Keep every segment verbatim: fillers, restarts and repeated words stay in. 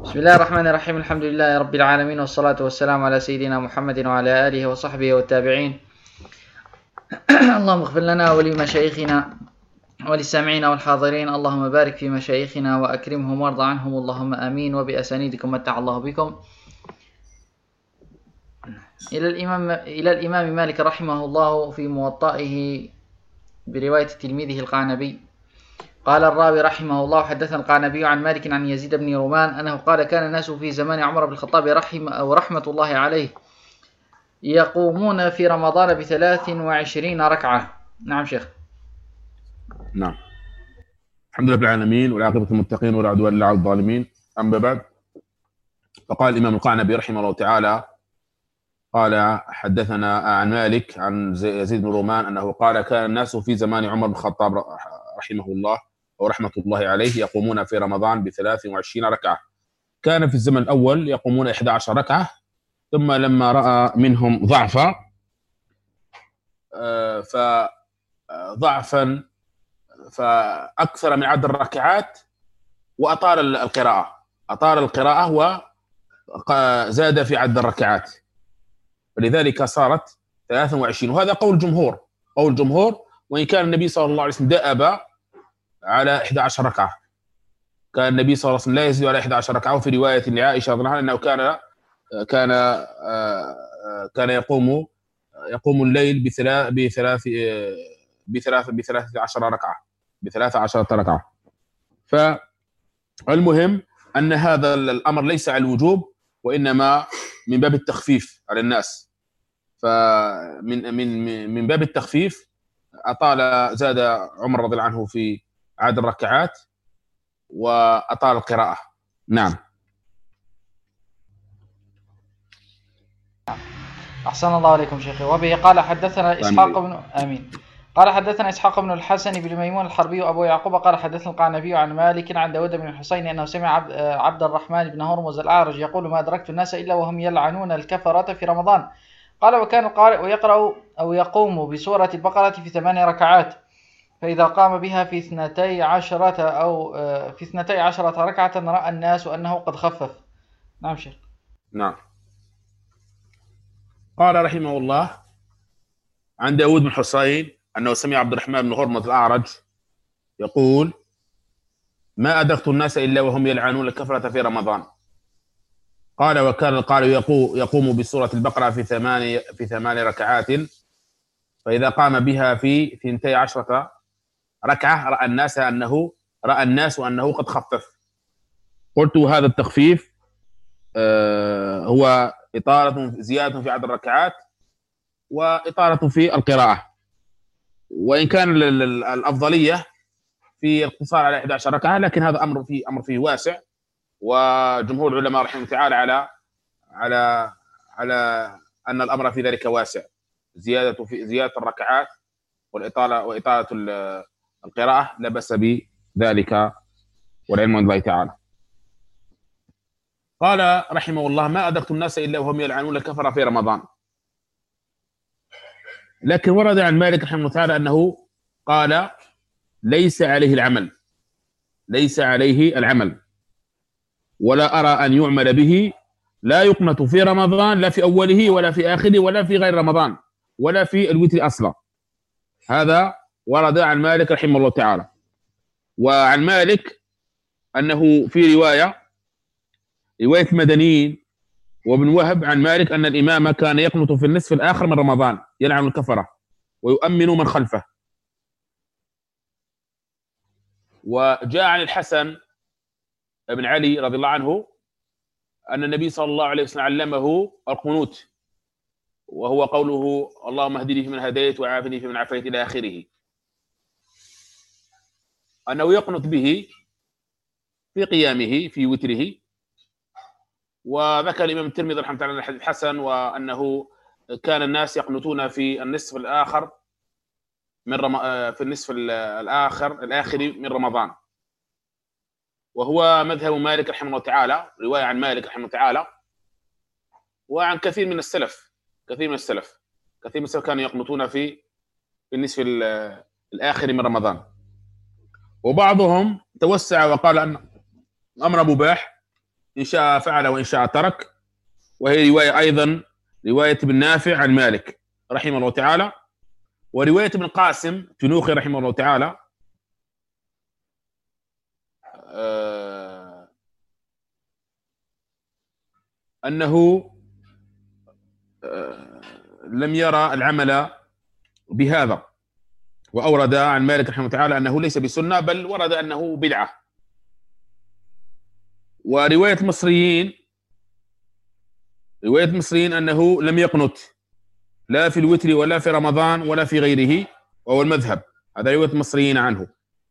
بسم الله الرحمن الرحيم. الحمد لله رب العالمين، والصلاة والسلام على سيدنا محمد وعلى آله وصحبه والتابعين. اللهم اغفر لنا ولمشايخنا وللسامعين والحاضرين. اللهم بارك في مشايخنا وأكرمهم وارض عنهم، اللهم آمين. وبأسانيدكم متع الله بكم. إلى الإمام, إلى الإمام مالك رحمه الله في موطئه برواية تلميذه القعنبي. قال الراوي رحمه الله: حدثنا القعنبي عن مالك عن يزيد بن رومان أنه قال: كان الناس في زمان عمر بن الخطاب رحم أو رحمة الله عليه يقومون في رمضان بثلاث وعشرين ركعة. نعم شيخ. نعم. الحمد لله رب العالمين، والعاقبة للمتقين ولا عدوان إلا على الظالمين. أما بعد، فقال الإمام القعنبي رحمه الله تعالى: قال حدثنا عن مالك عن يزيد بن رومان أنه قال: كان الناس في زمان عمر بن الخطاب رحمه الله ورحمة الله عليه يقومون في رمضان بثلاث وعشرين ركعة. كان في الزمن الأول يقومون إحدى عشرة ركعة، ثم لما رأى منهم ضعفا فضعفا فأكثر من عدد الركعات وأطال القراءة أطال القراءة وزاد في عدد الركعات، ولذلك صارت ثلاثة وعشرين. وهذا قول جمهور قول جمهور وإن كان النبي صلى الله عليه وسلم دأب على إحدى عشرة ركعة. كان النبي صلى الله عليه وسلم لا يزيد على إحدى عشرة ركعة. وفي رواية لعائشة رضي الله عنها أنه كان كان كان يقوم يقوم الليل بثلاث بثلاث بثلاث بثلاث عشر ركعة بثلاث عشرة ركعة. فالمهم أن هذا الأمر ليس على الوجوب، وإنما من باب التخفيف على الناس. فمن من من باب التخفيف أطال زاد عمر رضي الله عنه في عدد الركعات وأطال القراءة. نعم. أحسن الله عليكم شيخي. وبه قال حدثنا إسحاق بن آمين قال حدثنا إسحاق بن الحسن بن ميمون الحربي أبو يعقوب قال حدثنا القعنبي عن مالك عن داود بن الحسين أنه سمع عبد الرحمن بن هرمز الأعرج يقول: ما أدركت الناس إلا وهم يلعنون الكفرة في رمضان. قال: وكان القارئ ويقرأ أو يقوم بسورة البقرة في ثمان ركعات، فإذا قام بها في اثنتي عشرة أو في اثنتي عشرة ركعة رأى الناس أنه قد خفف. نعم شيخ. نعم. قال رحمه الله عن داود بن حسين أنه سمع عبد الرحمن بن هرمز الأعرج يقول: ما أدركت الناس إلا وهم يلعنون الكفرة في رمضان. قال: وكان القارئ يقوم بسورة البقرة في ثمان في ثمان ركعات، فإذا قام بها في اثنتي عشرة ركعة رأى الناس أنه رأى الناس أنه قد خفف. قلت: هذا التخفيف آه هو إطالة زيادة في عدد الركعات وإطالة في القراءة، وإن كان الأفضلية في الاقتصار على إحدى عشرة ركعة، لكن هذا أمر فيه أمر فيه واسع. وجمهور العلماء رحمه الله تعالى على على على أن الأمر في ذلك واسع، زيادة في زيادة الركعات والإطالة وإطالة القراءة لا بأس بذلك، والعلم عند الله تعالى. قال رحمه الله: ما أدركت الناس إلا وهم يلعنون الكفر في رمضان. لكن ورد عن مالك رحمه الله تعالى أنه قال: ليس عليه العمل ليس عليه العمل ولا أرى أن يعمل به، لا يقنط في رمضان لا في أوله ولا في آخره ولا في غير رمضان ولا في الوتر أصلا. هذا ورد عن مالك رحمه الله تعالى. وعن مالك أنه في رواية رواية المدنيين وابن وهب عن مالك أن الإمام كان يقنط في النصف الآخر من رمضان يلعن الكفرة ويؤمن من خلفه. وجاء عن الحسن بن علي رضي الله عنه أن النبي صلى الله عليه وسلم علمه القنوت، وهو قوله: اللهم اهدني فيمن هديت وعافني فيمن عافيت إلى آخره، أنه يقنط به في قيامه في وتره. وذكر الإمام الترمذي رحمه الله الحديث حسن، وأنه كان الناس يقنطون في النصف الآخر من رم... في النصف الآخر الآخر من رمضان، وهو مذهب مالك رحمه الله تعالى، رواية عن مالك رحمه الله تعالى وعن كثير من السلف كثير من السلف كثير من السلف كانوا يقنطون في في النصف الآخر من رمضان. وبعضهم توسع وقال أن الأمر مباح، إن شاء فعل وإن شاء ترك. وهي رواية أيضا رواية ابن نافع عن مالك رحمه الله تعالى. ورواية ابن قاسم تنوخي رحمه الله تعالى آه أنه آه لم يرى العمل بهذا، وأورد عن مالك رحمه الله تعالى أنه ليس بسنة بل ورد أنه بدعة. ورواية المصريين رواية المصريين أنه لم يقنت لا في الوتر ولا في رمضان ولا في غيره، وهو المذهب. هذا رواية المصريين عنه.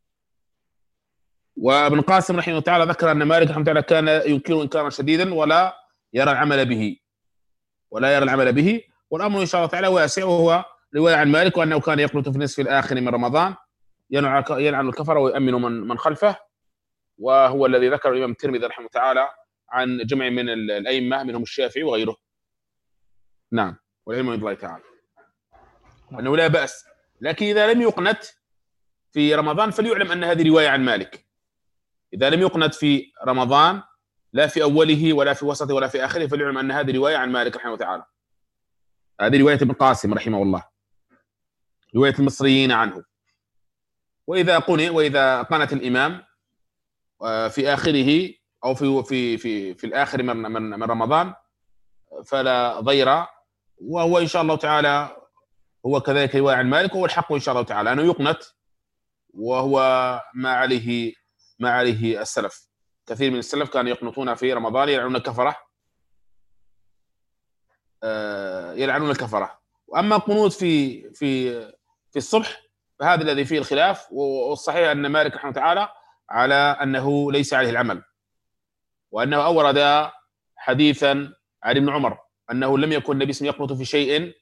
وابن قاسم رحمه الله تعالى ذكر أن مالك رحمه الله تعالى كان ينكر إنكارا شديدا ولا يرى العمل به ولا يرى العمل به والأمر إن شاء الله تعالى واسع. وهو رواية عن مالك وأنه كان يقنت في النصف الآخر من رمضان يلعن الكفر ويؤمن من من خلفه، وهو الذي ذكر الإمام الترمذي رحمه الله تعالى عن جمع من الأئمة منهم الشافعي وغيره. نعم، والعلم عند الله تعالى أنه لا بأس، لكن إذا لم يقنت في رمضان فليعلم أن هذه رواية عن مالك. إذا لم يقنت في رمضان لا في أوله ولا في وسطه ولا في آخره فليعلم أن هذه رواية عن مالك رحمه الله تعالى. هذه رواية ابن قاسم رحمه الله، رواية المصريين عنه. وإذا قنت وإذا قنت الإمام في آخره أو في في في في الآخر من من, من رمضان فلا ضير، وهو إن شاء الله تعالى هو كذلك رواية عن مالك، وهو الحق إن شاء الله تعالى أنه يقنت، وهو ما عليه ما عليه السلف. كثير من السلف كانوا يقنطون في رمضان يلعنون الكفرة يلعنون الكفرة. وأما قنوت في في في الصبح فهذا الذي فيه الخلاف، والصحيح أن مالك رحمه الله تعالى على أنه ليس عليه العمل، وأنه أورد حديثا عن ابن عمر أنه لم يكن النبي صلى الله عليه وسلم يقنط في شيء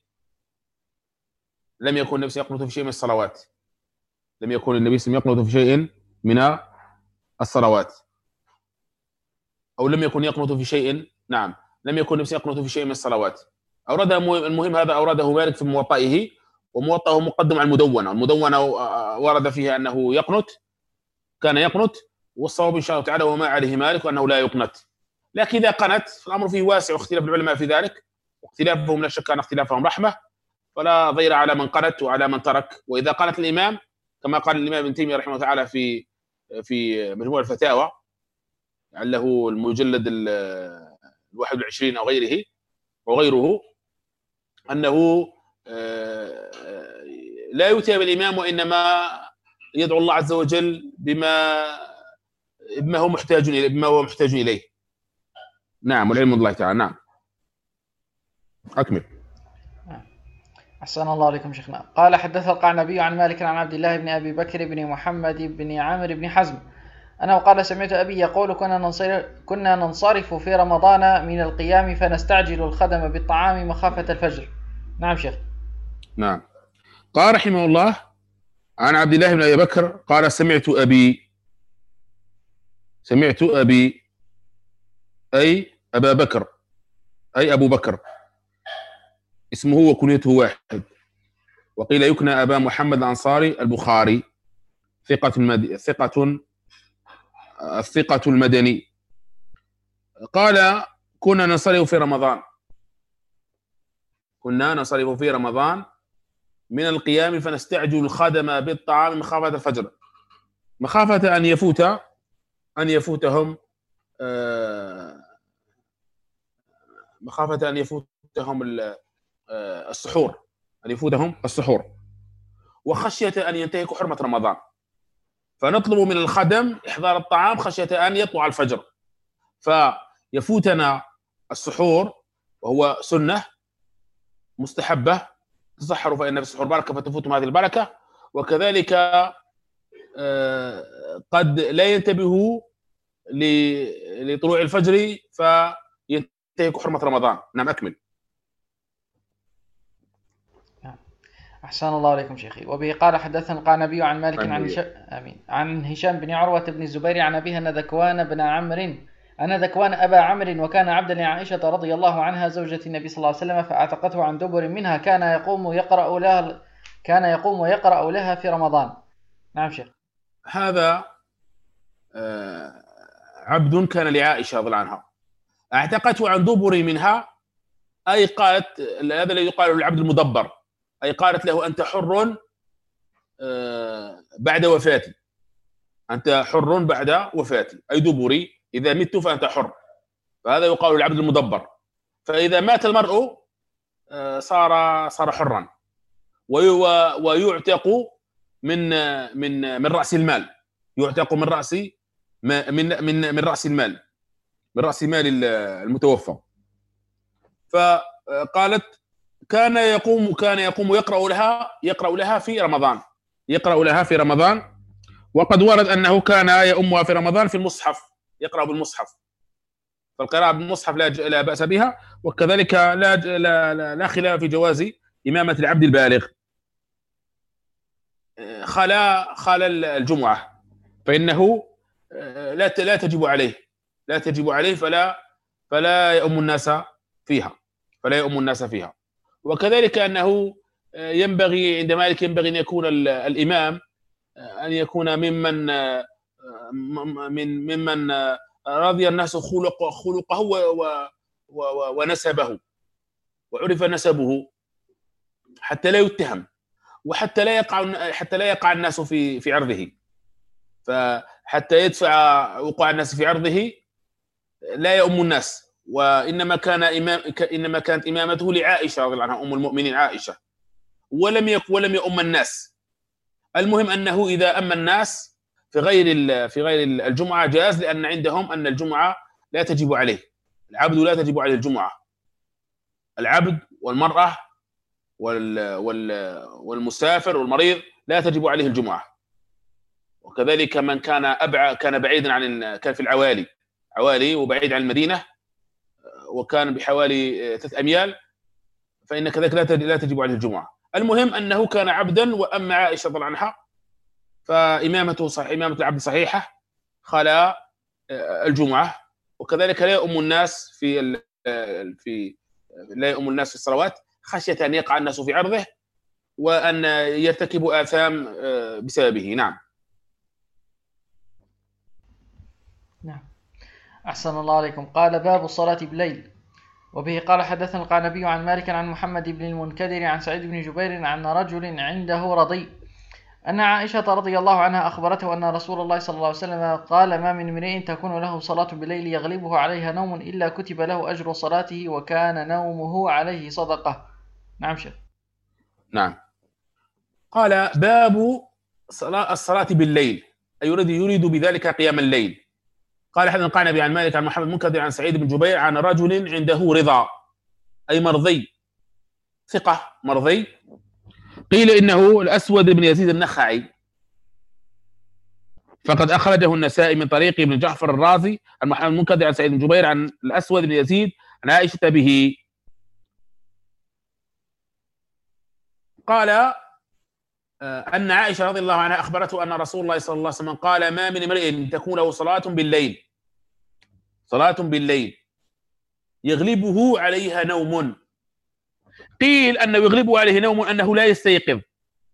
لم يكن النبي صلى الله عليه وسلم يقنط في شيء من الصلوات لم يكن النبي صلى الله عليه وسلم يقنط في شيء من الصلوات أو لم يكن يقنط في شيء نعم لم يكن النبي يقنط في شيء من الصلوات. أورده المهم هذا أورده مالك في موطئه، وموطئه مقدم على المدونة. المدونة ورد فيها أنه يقنط كان يقنط، والصواب إن شاء الله تعالى وما عليه مالك وأنه لا يقنط. لكن إذا قنت فالأمر فيه واسع واختلاف العلماء في ذلك، واختلافهم لا شك أن اختلافهم رحمة، فلا ضير على من قنت وعلى من ترك. وإذا قنت الإمام كما قال الإمام ابن تيمية رحمه الله تعالى في في مجموع الفتاوى له المجلد الواحد والعشرين أو غيره وغيره أنه لا يؤتى بالإمام وإنما يدعو الله عز وجل بما بما هو محتاج إليه بما هو محتاج إليه. نعم، والعلم الله تعالى. نعم، أكمل. أحسن الله عليكم شيخنا. قال حدث القعنبي عن مالك عن عبد الله بن أبي بكر بن محمد بن عامر بن حزم أنه قال سمعت أبي يقول كنا ننصرف, كنا ننصرف في رمضان من القيام فنستعجل الخدم بالطعام مخافة الفجر. نعم شيخ. نعم. قال رحمه الله عن عبد الله بن أبي بكر قال سمعت أبي سمعت أبي أي أبا بكر أي أبو بكر اسمه وكنيته واحد، وقيل يكنى أبا محمد الأنصاري البخاري ثقة المد... ثقة الثقة المدني. قال كنا ننصرف في رمضان كنا ننصرف في رمضان من القيام فنستعجل الخدم بالطعام مخافة الفجر، مخافة أن يفوت أن يفوتهم مخافة أن يفوتهم السحور أن يفوتهم السحور وخشية أن ينتهك حرمة رمضان، فنطلب من الخدم إحضار الطعام خشية أن يطلع الفجر فيفوتنا السحور، وهو سنة مستحبة تصحروا فإن في السحور بركة فتفوتهم هذه البركة. وكذلك قد لا ينتبهوا لطلوع الفجر فينتهك حرمة رمضان. نعم، أكمل. أحسن الله عليكم شيخي. وبه قال حدثنا القعنبي عن مالك عن هشام آمين عن هشام بن عروة بن الزبير عن أبيه أن ذكوان بن عمرو أن ذكوان أبا عمرو وكان عبدا لعائشة رضي الله عنها زوجة النبي صلى الله عليه وسلم فأعتقته عن دبر منها كان يقوم يقرأ لها كان يقوم ويقرأ لها في رمضان. نعم شيخ. هذا عبد كان لعائشة رضي الله عنها اعتقته عن دبر منها، أي قالت هذا الذي يقال العبد المدبر، أي قالت له أنت حر بعد وفاتي، أنت حر بعد وفاتي، أي دبري، إذا مت فأنت حر، فهذا يقال العبد المدبر. فإذا مات المرء صار صار حرا، ويعتق من من من رأس المال، يعتق من رأس من من من رأس المال، من رأس مال المتوفى. فقالت كان يقوم كان يقوم يقرأ لها يقرأ لها في رمضان، يقرأ لها في رمضان، وقد ورد أنه كان يؤمها في رمضان في المصحف، يقرأ بالمصحف، فالقراءة بالمصحف لا لا بأس بها، وكذلك لا لا لا خلاف في جواز إمامة العبد البالغ خلا خلا الجمعة، فإنه لا لا تجب عليه، لا تجب عليه فلا فلا يؤم الناس فيها، فلا يؤم الناس فيها. وكذلك أنه ينبغي عند مالك ينبغي أن يكون الإمام أن يكون ممن من ممن رضي الناس خلق خلقه ونسبه، وعرف نسبه حتى لا يتهم، وحتى لا يقع حتى لا يقع الناس في في عرضه، فحتى يدفع وقوع الناس في عرضه لا يؤم الناس. وانما كان امام انما كانت امامته لعائشه رضي الله عنها ام المؤمنين عائشه، ولم يك ولم يؤم الناس. المهم انه اذا أم الناس في غير في غير الجمعه جاز، لان عندهم ان الجمعه لا تجب عليه، العبد لا تجب عليه الجمعه، العبد والمراه والمسافر والمريض لا تجب عليه الجمعه. وكذلك من كان ابعد كان بعيدا عن كان في العوالي عوالي وبعيد عن المدينه وكان بحوالي ثلاث اميال، فان كذلك لا تجب عليه الجمعه. المهم انه كان عبدا واما عائشه رضي الله عنها، فامامته صح امامه العبد صحيحه خلا الجمعه. وكذلك لا يؤم الناس في في لا يؤم الناس في الصلوات خشيه ان يقع الناس في عرضه وان يرتكبوا آثام بسببه. نعم. نعم. أحسن الله عليكم. قال باب الصلاة بالليل، وبه قال حدثنا القعنبي عن مالك عن محمد بن المنكدر عن سعيد بن جبير عن رجل عنده رضي أن عائشة رضي الله عنها أخبرته أن رسول الله صلى الله عليه وسلم قال ما من امرئ تكون له صلاة بالليل يغلبه عليها نوم إلا كتب له أجر صلاته وكان نومه عليه صدقة. نعم شيخ. نعم. قال باب صلاة الصلاة بالليل، أي يريد يريد بذلك قيام الليل. قال حدثنا القعنبي عن مالك عن محمد بن المنكدر عن سعيد بن جبير عن رجل عنده رضا، أي مرضي، ثقة مرضي. قيل إنه الأسود بن يزيد النخعي، فقد أخرجه النسائي من طريق ابن جعفر الرازي عن محمد بن المنكدر عن سعيد بن جبير عن الأسود بن يزيد عن عائشة به. قال أن عائشة رضي الله عنها أخبرته أن رسول الله صلى الله عليه وسلم قال ما من امرئ تكون له صلاة بالليل صلاة بالليل يغلبه عليها نوم. قيل أنه يغلبه عليه نوم أنه لا يستيقظ،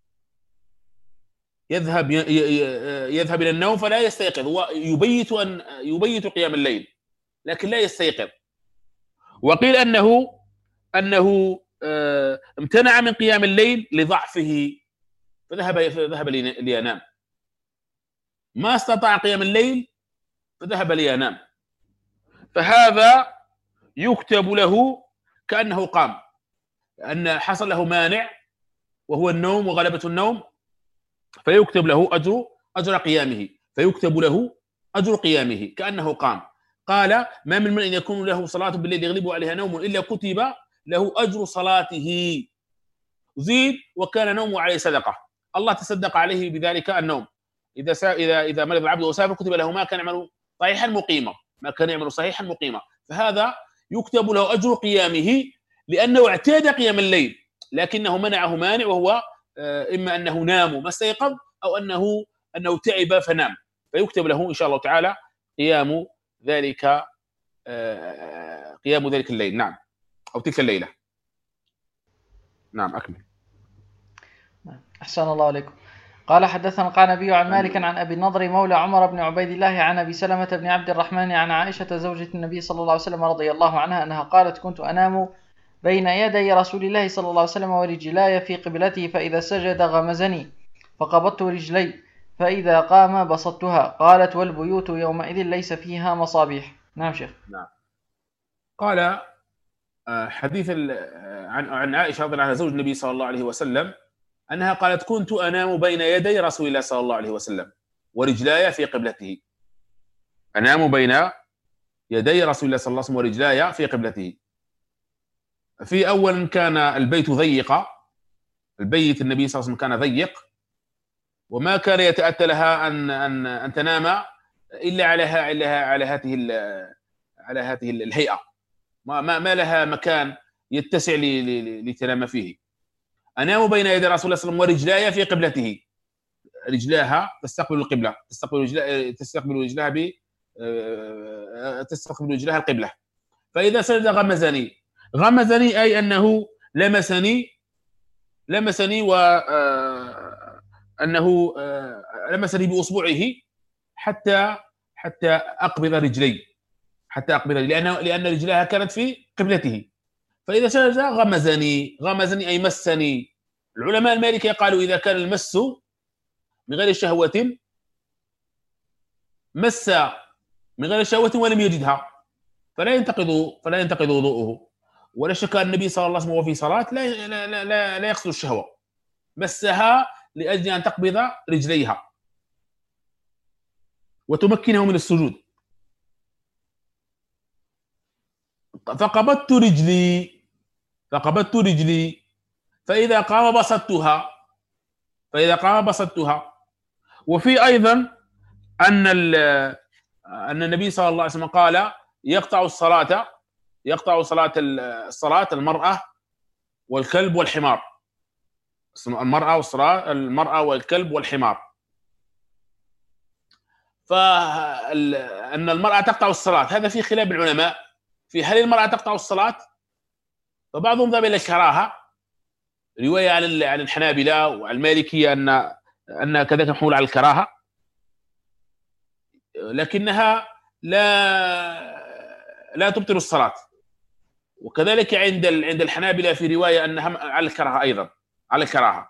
يذهب يذهب إلى النوم فلا يستيقظ، ويبيت أن يبيت قيام الليل لكن لا يستيقظ. وقيل أنه أنه امتنع من قيام الليل لضعفه فذهب ذهب لينام، ما استطاع قيام الليل فذهب لينام، فهذا يكتب له كأنه قام، لأن حصل له مانع وهو النوم وغلبة النوم، فيكتب له أجر أجر قيامه، فيكتب له أجر قيامه كأنه قام. قال ما من من يكون له صلاة بالليل يغلب عليها نوم إلا كتب له أجر صلاته. زيد وكان نومه عليه صدقة، الله تصدق عليه بذلك النوم. إذا سا... إذا إذا مرض العبد وسافر كتب له ما كان يعمل صحيحا مقيما، ما كان يعمل صحيحا مقيما، فهذا يكتب له أجر قيامه لأنه اعتاد قيام الليل لكنه منعه مانع، وهو إما أنه نام وما استيقظ أو أنه أنه تعب فنام، فيكتب له إن شاء الله تعالى قيام ذلك قيام ذلك الليل. نعم، أو تلك الليلة. نعم أكمل. أحسن الله عليكم. قال حدثنا القعنبي عن مالك عن أبي النضر مولى عمر بن عبيد الله عن أبي سلمة بن عبد الرحمن عن عائشة زوجة النبي صلى الله عليه وسلم رضي الله عنها أنها قالت كنت أنام بين يدي رسول الله صلى الله عليه وسلم ورجلاي في قبلته فإذا سجد غمزني فقبضت رجلي فإذا قام بسطتها. قالت والبيوت يومئذ ليس فيها مصابيح. نعم شيخ. نعم. قال حديث عن عن عائشة رضي الله عنها زوج النبي صلى الله عليه وسلم أنها قالت كنت أنام بين يدي رسول الله صلى الله عليه وسلم ورجلاي في قبلته. أنام بين يدي رسول الله صلى الله عليه وسلم ورجلاي في قبلته. في أول كان البيت ضيقا، البيت النبي صلى الله عليه وسلم كان ضيق، وما كان يتأتى لها أن أن أن تنام إلا على على على هذه على هذه الهيئة، ما ما لها مكان يتسع لتنام فيه. أنام بين يدي رسول الله صلى الله عليه وسلم ورجلاي في قبلته، رجلاها تستقبل القبلة، تستقبل رجلها تستقبل رجلها ب تستقبل رجلها القبلة. فإذا سجد غمزني، غمزني أي أنه لمسني لمسني و أنه لمسني بأصبعه حتى حتى أقبض رجلي، حتى أقبض رجلي، لأن لأن رجلها كانت في قبلته. فإذا سجد غمزني، غمزني أي مسني. العلماء المالكية قالوا إذا كان المس من غير شهوة، مس من غير شهوة ولم يجدها فلا ينتقض فلا ينتقض وضوءه. ولا شك أن النبي صلى الله عليه وسلم وهو في صلاة لا لا لا, لا يقصد الشهوة، مسها لأجل أن تقبض رجليها وتمكنه من السجود. فقبضت رجلي فقبضت رجلي فإذا قام بسطتها فإذا قام بسطتها. وفي أيضا أن أن النبي صلى الله عليه وسلم قال يقطع الصلاة يقطع صلاة الصلاة المرأة والكلب والحمار، المرأة والصلاة المرأة والكلب والحمار. فأن المرأة تقطع الصلاة هذا في خلاف العلماء في هل المرأة تقطع الصلاة. فبعضهم ذهب إلى الكراهة، رواية عن عن الحنابلة وعن المالكية أن أن كذلك محمول على الكراهة، لكنها لا لا تبطل الصلاة. وكذلك عند عند الحنابلة في رواية أنها على الكراهة أيضا، على الكراهة.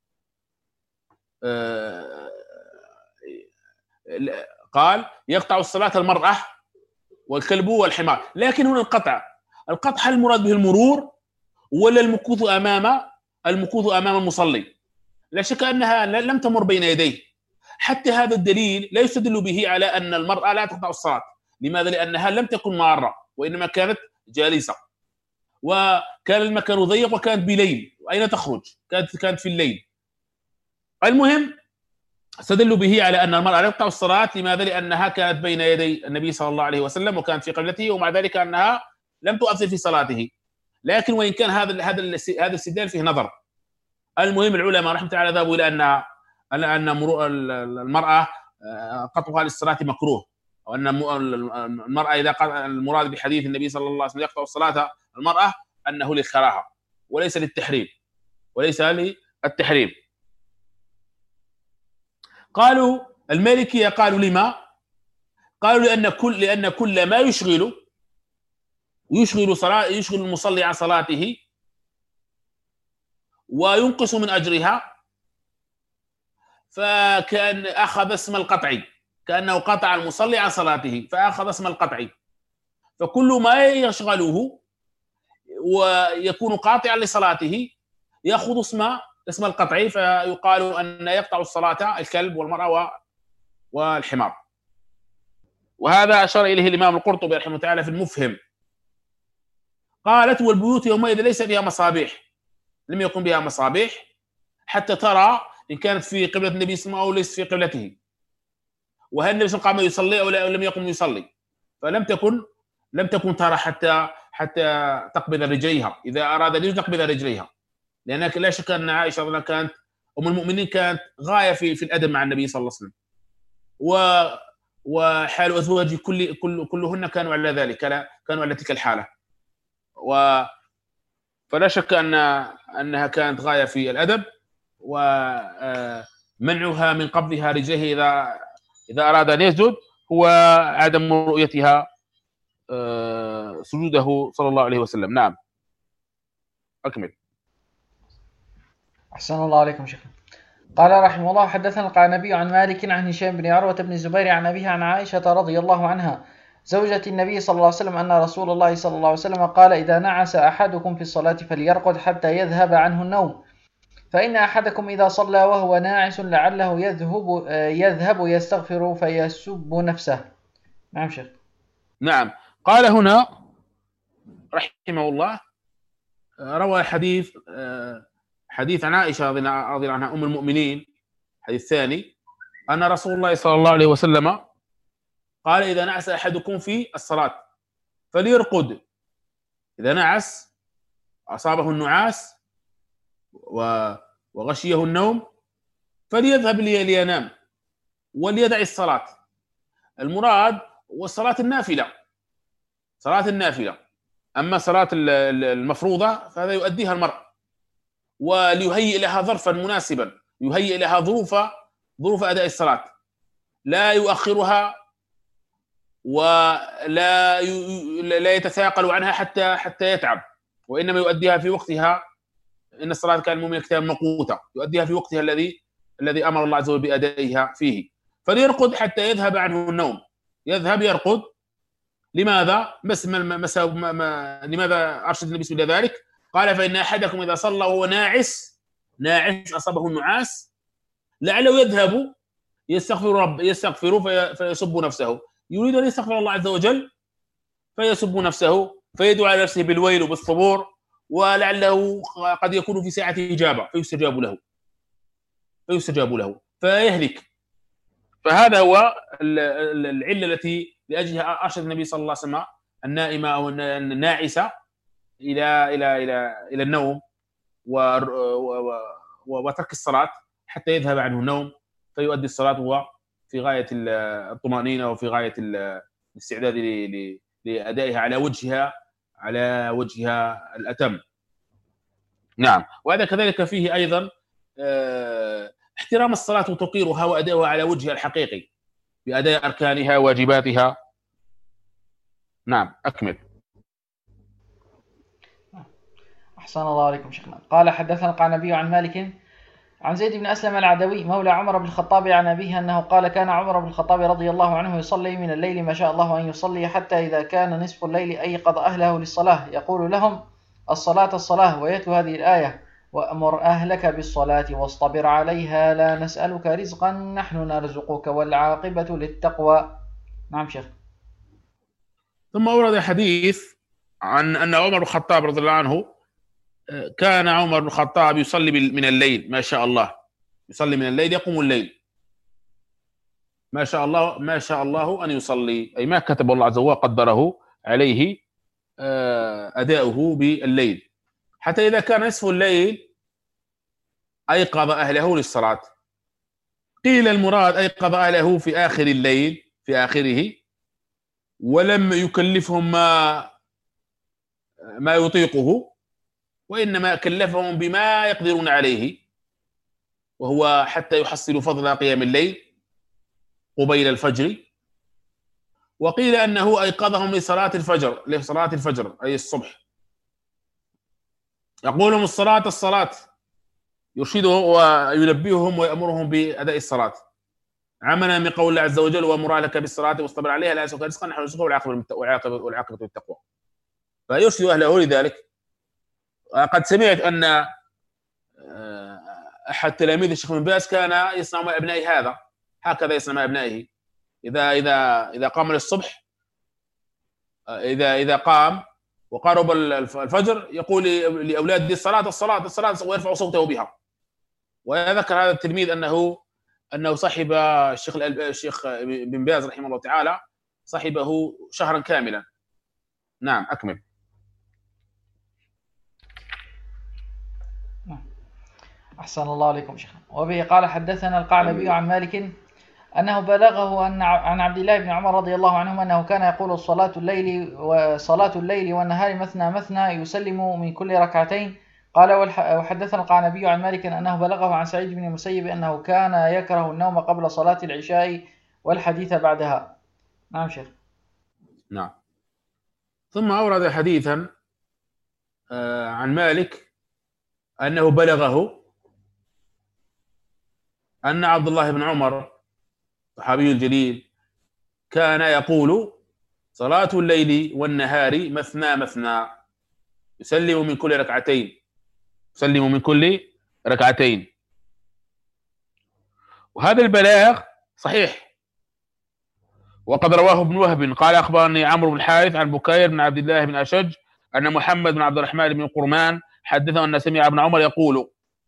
قال يقطع الصلاة المرأة والكلب والحمار. لكن هنا القطع القطع هل المراد به المرور ولا المكوث أمام المكوث أمام المصلي؟ لا شك أنها لم تمر بين يديه. حتى هذا الدليل لا يستدل به على أن المرأة لا تقطع الصلاة. لماذا؟ لأنها لم تكن مارة وإنما كانت جالسة، وكان المكان ضيق وكانت بليل، وأين تخرج؟ كانت كانت في الليل. المهم استدلوا به على أن المرأة لا تقطع الصلاة. لماذا؟ لأنها كانت بين يدي النبي صلى الله عليه وسلم وكانت في قبلته، ومع ذلك أنها لم تؤثر في صلاته. لكن وإن كان هذا هذا هذا الاستدلال فيه نظر. المهم العلماء رحمة الله تعالى ذهبوا إلى أن أن المرأة قطعها للصلاة مكروه، وأن المرأة إذا قال المراد بحديث النبي صلى الله عليه وسلم يقطع الصلاة المرأة أنه للكراهة وليس للتحريم وليس للتحريم. قالوا المالكية قالوا لما؟ قالوا لأن كل لأن كل ما يشغل ويشغل صلاة يشغل المصلي عن صلاته وينقص من أجرها فكان أخذ اسم القطع، كأنه قطع المصلي عن صلاته فأخذ اسم القطع. فكل ما يشغله ويكون قاطعا لصلاته يأخذ اسم اسم القطع، فيقال أن يقطع الصلاة الكلب والمرأة والحمار. وهذا أشار إليه الإمام القرطبي رحمه الله تعالى في المفهم. قالت والبيوت يومئذ ليس فيها مصابيح، لم يكن بها مصابيح حتى ترى إن كانت في قبلة النبي صلى الله عليه وسلم أو ليس في قبلته، وهل النبي صلى الله عليه وسلم قام يصلي أو لم يقم يصلي. فلم تكن لم تكن ترى حتى حتى تقبض رجليها إذا أراد أن تقبض رجليها، لأنك لا شك أن عائشة رضي الله عنها كانت أم المؤمنين كانت غاية في في الأدب مع النبي صلى الله عليه وسلم، و وحال أزواجه كل كل كلهن كانوا على ذلك، كانوا على تلك الحالة. و فلا شك أن أنها كانت غاية في الأدب. و منعها من قبضها رجليه إذا إذا أراد أن يسجد هو عدم رؤيتها سجوده صلى الله عليه وسلم. نعم أكمل. أحسن الله عليكم شيخ. قال رحمه الله: حدثنا القعنبي عن مالك عن هشام بن عروة بن الزبير عن أبيها عن عائشة رضي الله عنها زوجة النبي صلى الله عليه وسلم أن رسول الله صلى الله عليه وسلم قال: إذا نعس أحدكم في الصلاة فليرقد حتى يذهب عنه النوم، فإن أحدكم إذا صلى وهو ناعس لعله يذهب يذهب يستغفر فيسب نفسه. نعم شيخ. نعم. قال هنا رحمه الله روى حديث حديث عن عائشة رضي الله عنها أم المؤمنين، حديث ثاني، أن رسول الله صلى الله عليه وسلم قال: إذا نعس أحدكم في الصلاة فليرقد. إذا نعس أصابه النعاس وغشيه النوم فليذهب لينام وليدع الصلاة. المراد والصلاة النافلة، صلاة النافلة. أما صلاة المفروضة فهذا يؤديها المرء، وليهيئ لها ظرفا مناسبا، يهيئ لها ظروف ظروف أداء الصلاة، لا يؤخرها ولا لا يتثاقل عنها حتى حتى يتعب، وإنما يؤديها في وقتها. إن الصلاة كان المؤمن كتابا موقوتا، يؤديها في وقتها الذي الذي أمر الله عز وجل بأدائها فيه. فليرقد حتى يذهب عنه النوم، يذهب يرقد. لماذا؟ بس ما ما ما ما لماذا أرشد النبي صلى الله عليه وسلم ذلك؟ قال: فإن أحدكم إذا صلى وهو ناعس ناعس أصابه النعاس لعله يذهب يستغفر رب يستغفر في فيسب نفسه، يريد أن يستغفر الله عز وجل فيسب نفسه، فيدعو على نفسه بالويل وبالصبور، ولعله قد يكون في ساعة إجابة فيستجاب له فيستجاب له فيهلك. فهذا هو العلة التي لأجلها أرشد النبي صلى الله عليه وسلم النائمة أو الناعسة إلى إلى إلى إلى النوم وترك الصلاة حتى يذهب عنه النوم، فيؤدي الصلاة هو في غاية الطمأنينة وفي غاية الاستعداد لأدائها على وجهها على وجهها الأتم. نعم. وهذا كذلك فيه أيضا احترام الصلاة وتوقيرها وأدائها على وجهها الحقيقي بأداء أركانها واجباتها. نعم أكمل. أحسن الله عليكم شيخنا. قال: حدثنا القعنبي عن مالك عن زيد بن أسلم العدوي مولى عمر بن الخطاب عن أبيه أنه قال: كان عمر بن الخطاب رضي الله عنه يصلي من الليل ما شاء الله أن يصلي، حتى إذا كان نصف الليل أيقظ أهله للصلاة يقول لهم: الصلاة الصلاة، ويتلو هذه الآية: وأمر أهلك بالصلاة واصطبر عليها لا نسألك رزقا نحن نرزقك والعاقبة للتقوى. نعم شيخ. ثم ورد حديث عن أن عمر بن الخطاب رضي الله عنه كان عمر بن الخطاب يصلي من الليل ما شاء الله، يصلي من الليل، يقوم الليل ما شاء الله ما شاء الله أن يصلي، أي ما كتب الله عز وجل قدره عليه أداؤه بالليل، حتى إذا كان نصف الليل أيقظ أهله للصلاة. قيل المراد أيقظ أهله في آخر الليل في آخره، ولم يكلفهم ما ما يطيقه، وإنما كلفهم بما يقدرون عليه، وهو حتى يحصلوا فضل قيام الليل قبيل الفجر. وقيل أنه أيقظهم لصلاة الفجر لصلاة الفجر أي الصبح، يقول لهم الصلاة الصلاة، يرشدهم وينبههم ويأمرهم بأداء الصلاة، عملا من قول الله عز وجل: وأمر أهلك بالصلاة واصطبر عليها لا نسألك رزقا نحن نرزقك والعاقبة والعاقبة للتقوى. فيرشد أهله لذلك. قد سمعت أن أحد تلاميذ الشيخ بن باز كان يصنع مع أبنائه هذا، هكذا يصنع مع أبنائه، إذا إذا إذا قام للصبح، إذا إذا قام وقارب الفجر يقول لأولاده: الصلاة الصلاة الصلاة، ويرفع صوته بها. ويذكر هذا التلميذ أنه أنه صاحب الشيخ الشيخ بن باز رحمه الله تعالى، صاحبه شهرا كاملا. نعم أكمل. أحسن الله عليكم شيخنا. وبه قال: حدثنا القعنبي عن مالك أنه بلغه أن عن عبد الله بن عمر رضي الله عنهما أنه كان يقول: صلاة الليل وصلاة الليل والنهار مثنى مثنى، يسلم من كل ركعتين قال وحدثنا القعنبي عن مالك أنه بلغه عن سعيد بن المسيب أنه كان يكره النوم قبل صلاة العشاء والحديث بعدها. نعم شيخ. نعم. ثم أورد حديثا عن مالك أنه بلغه أن عبد الله بن عمر الصحابي الجليل كان يقول صلاة الليل والنهار مثنى مثنى يسلم من كل ركعتين يسلم من كل ركعتين. وهذا البلاغ صحيح. وقد رواه ابن وهب قال أخبرني عمرو بن الحارث عن بكير بن عبد الله بن أشج أن محمد بن عبد الرحمن بن قرمان حدثه أن سمع ابن عمر يقول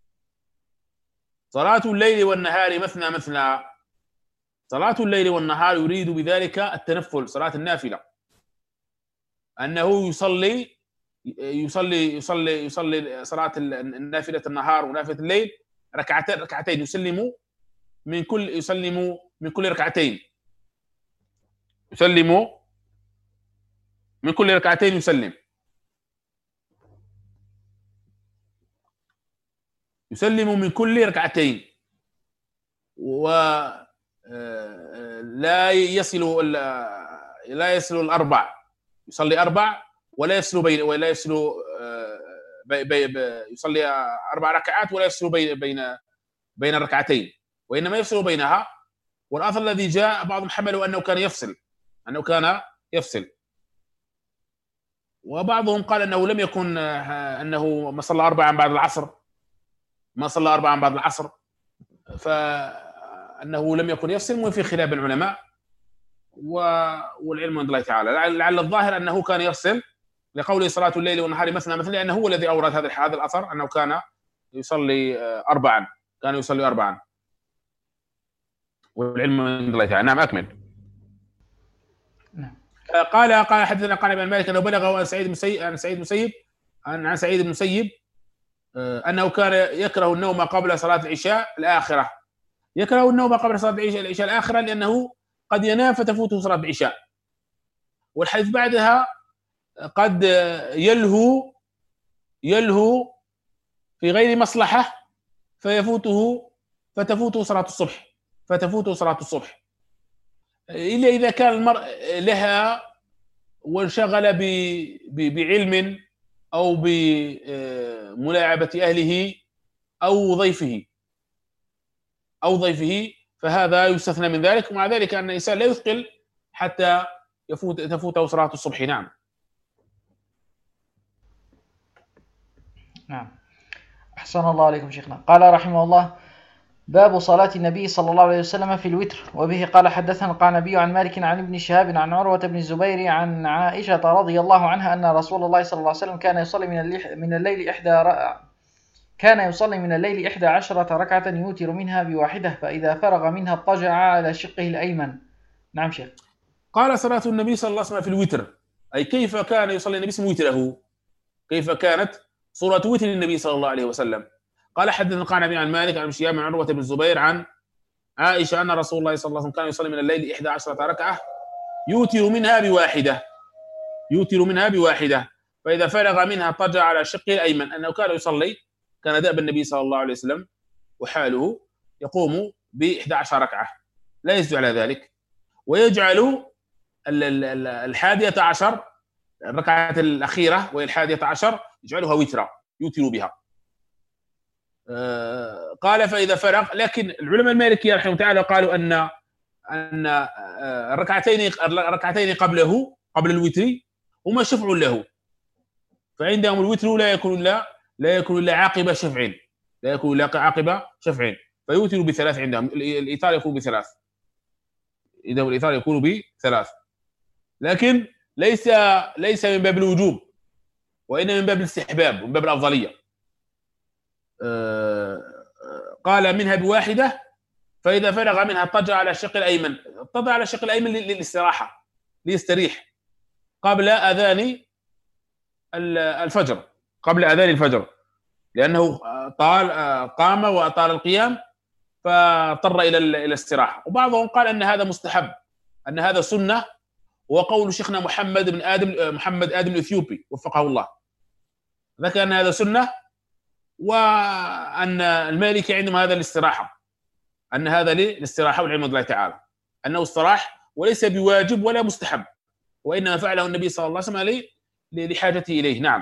صلاة الليل والنهار مثنى مثنى. صلاة الليل والنهار يريد بذلك التنفل، صلاة النافلة، أنه يصلي يصلي يصلي يصلي صلاة النافلة النهار ونافلة الليل ركعتين ركعتين يسلم من كل يسلم من كل ركعتين يسلم من كل ركعتين يسلم يسلم من كل ركعتين ولا يصل لا يصل الأربع، يصلي أربع ولا يصل بين ولا يصل بي بي يصلي أربع ركعات ولا يصل بين بين بين الركعتين، وإنما يفصل بينها. والأثر الذي جاء بعضهم حملوا أنه كان يفصل أنه كان يفصل وبعضهم قال أنه لم يكن أنه ما صلى أربعا بعد العصر ما صلى أربعا بعد العصر فأنه لم يكن يفصل. وفي خلاف العلماء والعلم عند الله تعالى. لعل الظاهر أنه كان يفصل لقوله صلاة الليل والنهار مثنى مثنى، لأنه هو الذي أورد هذا هذا الأثر أنه كان يصلي أربعا كان يصلي أربعا والعلم عند الله تعالى. نعم أكمل. قال قال حدثنا قال ابن مالك أنه بلغه عن سعيد بن مسيب عن سعيد بن مسيب عن سعيد بن مسيب أنه كان يكره النوم قبل صلاة العشاء الآخرة. يكره النوم قبل صلاة العشاء الآخرة لأنه قد ينام فتفوته صلاة العشاء، والحديث بعدها قد يلهو يلهو في غير مصلحة فيفوته فتفوته صلاة الصبح فتفوته صلاة الصبح إلا إذا كان المرء لها وانشغل بعلم أو بملاعبة أهله أو ضيفه أو ضيفه فهذا يستثنى من ذلك. ومع ذلك أن الإنسان لا يثقل حتى يفوت تفوته صلاة الصبح. نعم. نعم. أحسن الله عليكم شيخنا. قال رحمه الله باب صلاة النبي صلى الله عليه وسلم في الوتر. وبه قال حدثنا القعنبي عن مالك عن ابن شهاب عن عروة بن الزبير عن عائشة رضي الله عنها أن رسول الله صلى الله عليه وسلم كان يصلي من الليل من الليل إحدى كان يصلي من الليل إحدى عشرة ركعة يوتر منها بواحدة فإذا فرغ منها اضطجع على شقه الأيمن. نعم شيخ. قال صلاة النبي صلى الله عليه وسلم في الوتر، أي كيف كان يصلي النبي صلى الله عليه وسلم وتره، كيف كانت صورة وتر النبي صلى الله عليه وسلم. قال حدثنا القعنبي عن مالك عن شياب عن عروة بن الزبير عن عائشة أن رسول الله صلى الله عليه وسلم كان يصلي من الليل إحدى عشرة ركعة يوتر منها بواحدة يوتر منها بواحدة فإذا فرغ منها اضطجع على شقه الأيمن. أنه كان يصلي كان دأب النبي صلى الله عليه وسلم وحاله يقوم بإحدى عشرة ركعة لا يزيد على ذلك، ويجعل الحادية عشر الركعة الأخيرة وهي الحادية عشر يجعلها وترا يوتر بها. قال فإذا فرغ. لكن العلماء المالكية رحمه الله تعالى قالوا أن أن الركعتين الركعتين قبله قبل الوتر هما شفع له، فعندهم الوتر لا يكون إلا لا يكون إلا عاقبة شفع لا يكون إلا عاقبة شفع فيوتر بثلاث. عندهم الإيتار يكون بثلاث عندهم الإيتار يكون بثلاث لكن ليس ليس من باب الوجوب وإنما من باب الاستحباب ومن باب الأفضلية. قال منها بواحدة فإذا فرغ منها اضطجع على الشق الأيمن اضطجع على الشق الأيمن للاستراحة ليستريح قبل أذان الفجر قبل أذان الفجر لأنه طال قام وأطال القيام فاضطر إلى الاستراحة. وبعضهم قال أن هذا مستحب أن هذا سنة، وقول شيخنا محمد بن آدم محمد آدم الإثيوبي وفقه الله ذكر أن هذا سنة وأن المالكي عندهم هذا الاستراحة، أن هذا للاستراحة والعلم بالله تعالى، أنه استراح وليس بواجب ولا مستحب، وإنما فعله النبي صلى الله عليه وسلم لحاجته إليه. نعم.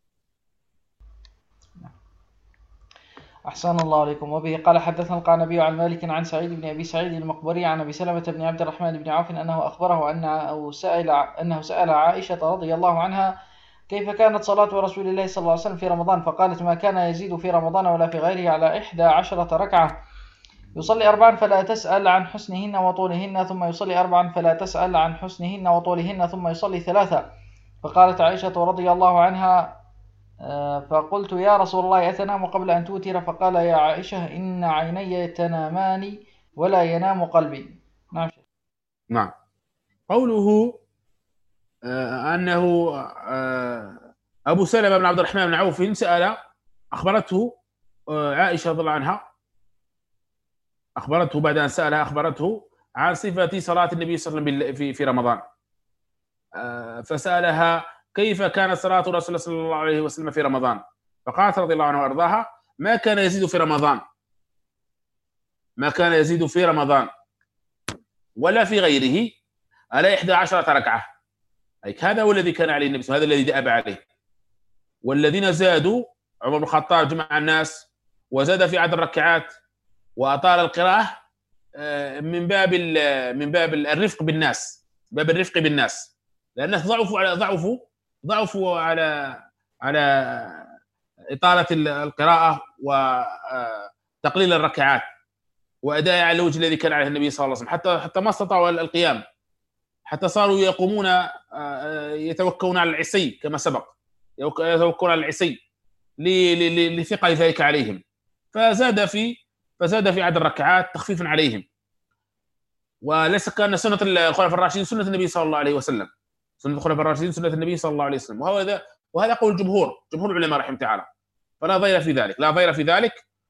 أحسن الله عليكم. وبه قال حدثنا القعنبي عن مالك عن سعيد بن أبي سعيد المقبري عن أبي سلمة بن عبد الرحمن بن عوف أنه أخبره أنه سأل, أنه سأل عائشة رضي الله عنها كيف كانت صلاة رسول الله صلى الله عليه وسلم في رمضان، فقالت ما كان يزيد في رمضان ولا في غيره على إحدى عشرة ركعة، يصلي أربعا فلا تسأل عن حسنهن وطولهن، ثم يصلي أربعا فلا تسأل عن حسنهن وطولهن، ثم يصلي ثلاثة. فقالت عائشة رضي الله عنها فقلت يا رسول الله أتنام قبل أن توتر؟ فقال يا عائشة إن عيني تنامان ولا ينام قلبي. نعم. نعم. قوله آه أنه آه أبو سلمة بن عبد الرحمن بن عوف سأل، أخبرته آه عائشة رضي الله عنها، أخبرته بعد أن سألها أخبرته عن صفة صلاة النبي صلى الله عليه وسلم في في رمضان، آه فسألها كيف كانت صلاة رسول الله صلى الله عليه وسلم في رمضان؟ فقالت رضي الله عنها وأرضاها ما كان يزيد في رمضان، ما كان يزيد في رمضان ولا في غيره على إحدى عشرة ركعة. أي هذا هو الذي كان عليه النبي، هذا الذي دأب عليه. والذين زادوا عمر بن الخطاب جمع الناس وزاد في عدد الركعات وأطال القراءة من باب من باب الرفق بالناس، باب الرفق بالناس، لأن الناس ضعفوا على ضعفوا ضعفوا على على إطالة القراءة وتقليل الركعات وأداء على الوجه الذي كان عليه النبي صلى الله عليه وسلم، حتى حتى ما استطاعوا القيام، حتى صاروا يقومون يتوكلون على العصي كما سبق، يتوكلون على العصي لثقل ذلك عليهم، فزاد في فزاد في عدد الركعات تخفيفا عليهم. وليس كان سنة الخلفاء الراشدين سنة النبي صلى الله عليه وسلم، سنة الخلفاء الراشدين سنة النبي صلى الله عليه وسلم، وهذا وهذا قول الجمهور، جمهور العلماء رحمه تعالى، فلا ضير في ذلك، لا ضير في ذلك،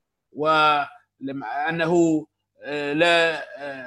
وأنه لا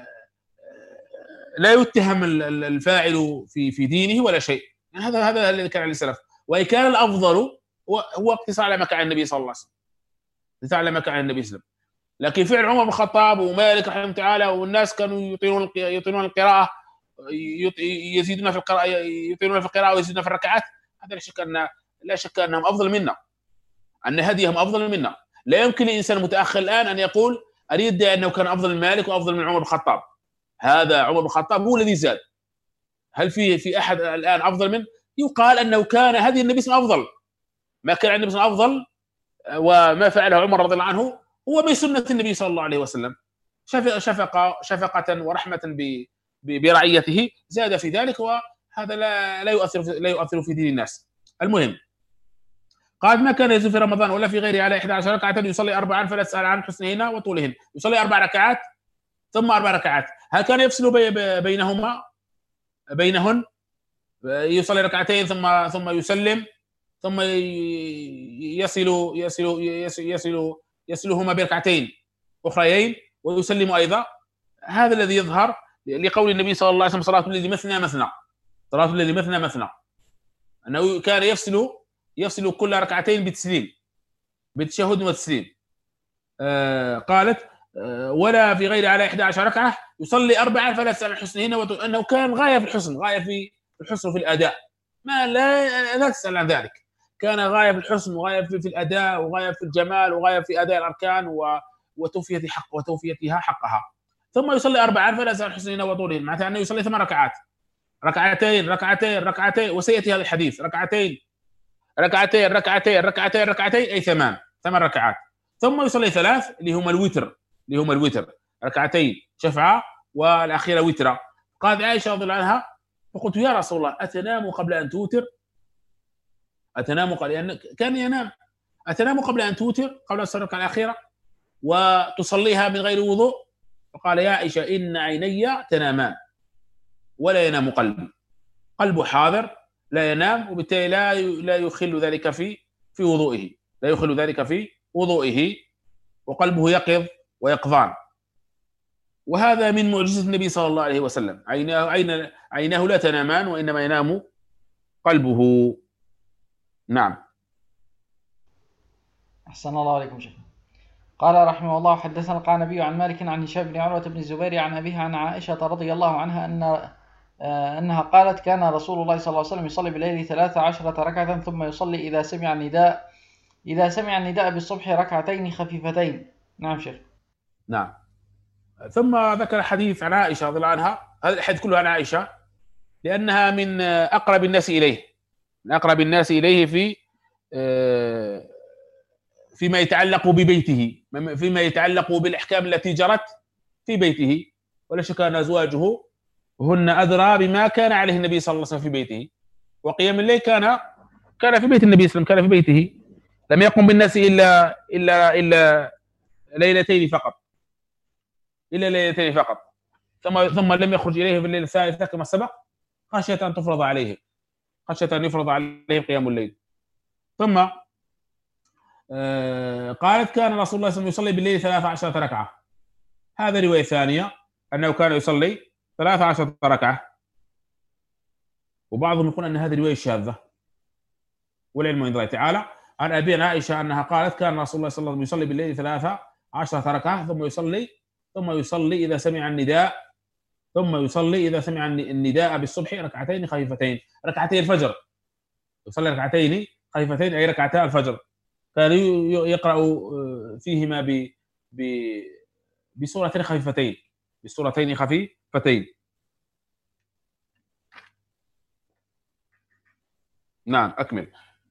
لا يتهم الفاعل في في دينه ولا شيء، هذا هذا الذي كان عليه السلف. وإن كان الأفضل هو اقتصار على ما كان النبي صلى الله عليه وسلم، اقتصار على ما كان النبي صلى الله عليه وسلم. لكن فعل عمر بن الخطاب ومالك رحمه تعالى والناس كانوا يطيلون يطيلون القراءة، يزيدون في القراءة يطيلون في القراءة ويزيدون في الركعات، هذا لا شك أن لا شك أنهم أفضل منا، أن هديهم أفضل منا. لا يمكن لإنسان متأخر الآن أن يقول أن يدعي أنه كان أفضل من مالك وأفضل من عمر بن الخطاب. هذا عمر بن الخطاب هو الذي زاد. هل في في أحد الآن أفضل منه؟ يقال أنه كان هدي النبي صلى الله عليه وسلم أفضل، ما كان النبي صلى الله عليه وسلم أفضل، وما فعله عمر رضي الله عنه هو بسنة النبي صلى الله عليه وسلم، شفقة شفقة ورحمة برعيته، زاد في ذلك، وهذا لا لا يؤثر في لا يؤثر في دين الناس. المهم قال ما كان يزيد في رمضان ولا في غيره على إحدى عشرة ركعة، يصلي أربعا فلا تسأل عن حسنهن وطولهن، يصلي أربع ركعات ثم أربع ركعات. هل كان يفصل بينهما بينهن؟ يصلي ركعتين ثم ثم يسلم ثم يصل يصل يصل يصلهما بركعتين أخريين ويسلم أيضا. هذا الذي يظهر لقول النبي صلى الله عليه وسلم صلاة الليل مثنى مثنى، صلاة الليل مثنى مثنى، أنه كان يفصل يفصل كل ركعتين بتسليم، بالتشهد والتسليم. آه قالت آه ولا في غير على إحدى عشرة ركعة يصلي أربعا فلا تسأل عن حسنهن، أنه كان غاية في الحسن، غاية في الحسن في الأداء، ما لا لا تسأل عن ذلك، كان غاية في الحسن وغاية في الأداء وغاية في الجمال وغاية في أداء الأركان وتوفية حق وتوفيتها حقها. ثم يصلي أربعا فلا تسأل عن حسنهن وطولهن، معناتها أنه يصلي ثمان ركعات، ركعتين ركعتين ركعتين، وسيأتي هذا الحديث، ركعتين ركعتين ركعتين ركعتين ركعتين أي ثمان ثمان ركعات. ثم يصلي ثلاث اللي هما الوتر اللي هما الوتر ركعتين شفعة والأخيرة وترة. قالت عائشة رضي الله عنها فقلت يا رسول الله أتنام قبل أن توتر؟ أتنام قبل أن كان ينام أتنام قبل أن توتر، قبل الركعة الأخيرة وتصليها من غير وضوء؟ فقال يا عائشة إن عيني تنامان ولا ينام قلبي، قلبه حاضر لا ينام، وبالتالي لا لا يخل ذلك في في وضوئه، لا يخل ذلك في وضوئه، وقلبه يقظ ويقظان. وهذا من معجزة النبي صلى الله عليه وسلم، عيناه عين عيناه لا تنامان وإنما ينام قلبه. نعم. أحسن الله عليكم شيخ. قال رحمه الله حدثنا القعنبي عن مالك عن هشام بن عروة بن الزبير عن أبيها عن عائشة رضي الله عنها أن أنها قالت كان رسول الله صلى الله عليه وسلم يصلي بالليل ثلاث عشرة ركعة ثم يصلي إذا سمع النداء إذا سمع النداء بالصبح ركعتين خفيفتين. نعم شيخ. نعم. ثم ذكر حديث عن عائشة رضي الله عنها، هذا الحديث كله عن عائشة لأنها من أقرب الناس إليه، من أقرب الناس إليه في فيما يتعلق ببيته، فيما يتعلق بالأحكام التي جرت في بيته، ولا شك أن أزواجه هن أدرى بما كان عليه النبي صلى الله عليه وسلم في بيته. وقيام الليل كان كان في بيت النبي صلى الله عليه وسلم، كان في بيته، لم يقم بالناس إلا إلا إلا ليلتين فقط، إلا ليلتين فقط، ثم ثم لم يخرج إليه في الليلة الثالثة كما سبق، خشية أن تفرض عليه، خشية أن يفرض عليهم قيام الليل. ثم آه قالت كان رسول الله صلى الله عليه وسلم يصلي بالليل ثلاث عشرة ركعة. هذا رواية ثانية أنه كان يصلي ثلاث عشرة ركعة، وبعضهم يقول أن هذه رواية شاذة، والعلم عند الله تعالى. عن أبي عائشة أنها قالت كان رسول الله صلى الله عليه وسلم يصلي بالليل ثلاث عشرة ركعة ثم يصلي ثم يصلي إذا سمع النداء ثم يصلي إذا سمع النداء بالصبح ركعتين خفيفتين، ركعتي الفجر، يصلي ركعتين خفيفتين أي ركعتا الفجر، كان يقرأ فيهما ب ب بسورتين خفيفتين بسورتين خفيفتين. نعم أكمل.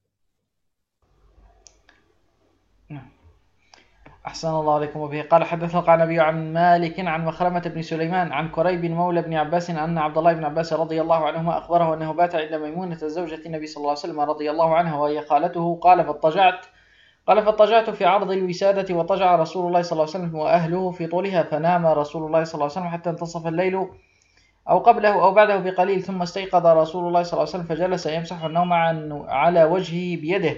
أحسن الله عليكم. وبه قال حدثنا القعنبي عن مالك عن مخرمة بن سليمان عن كريب مولى بن عباس أن عبد الله بن عباس رضي الله عنهما أخبره أنه بات عند ميمونة زوجة النبي صلى الله عليه وسلم رضي الله عنها وهي خالته. قال فاضطجعت قال فاضطجعت في عرض الوسادة وطجع رسول الله صلى الله عليه وسلم وأهله في طولها، فنام رسول الله صلى الله عليه وسلم حتى انتصف الليل أو قبله أو بعده بقليل، ثم استيقظ رسول الله صلى الله عليه وسلم فجلس يمسح النوم على وجهه بيده،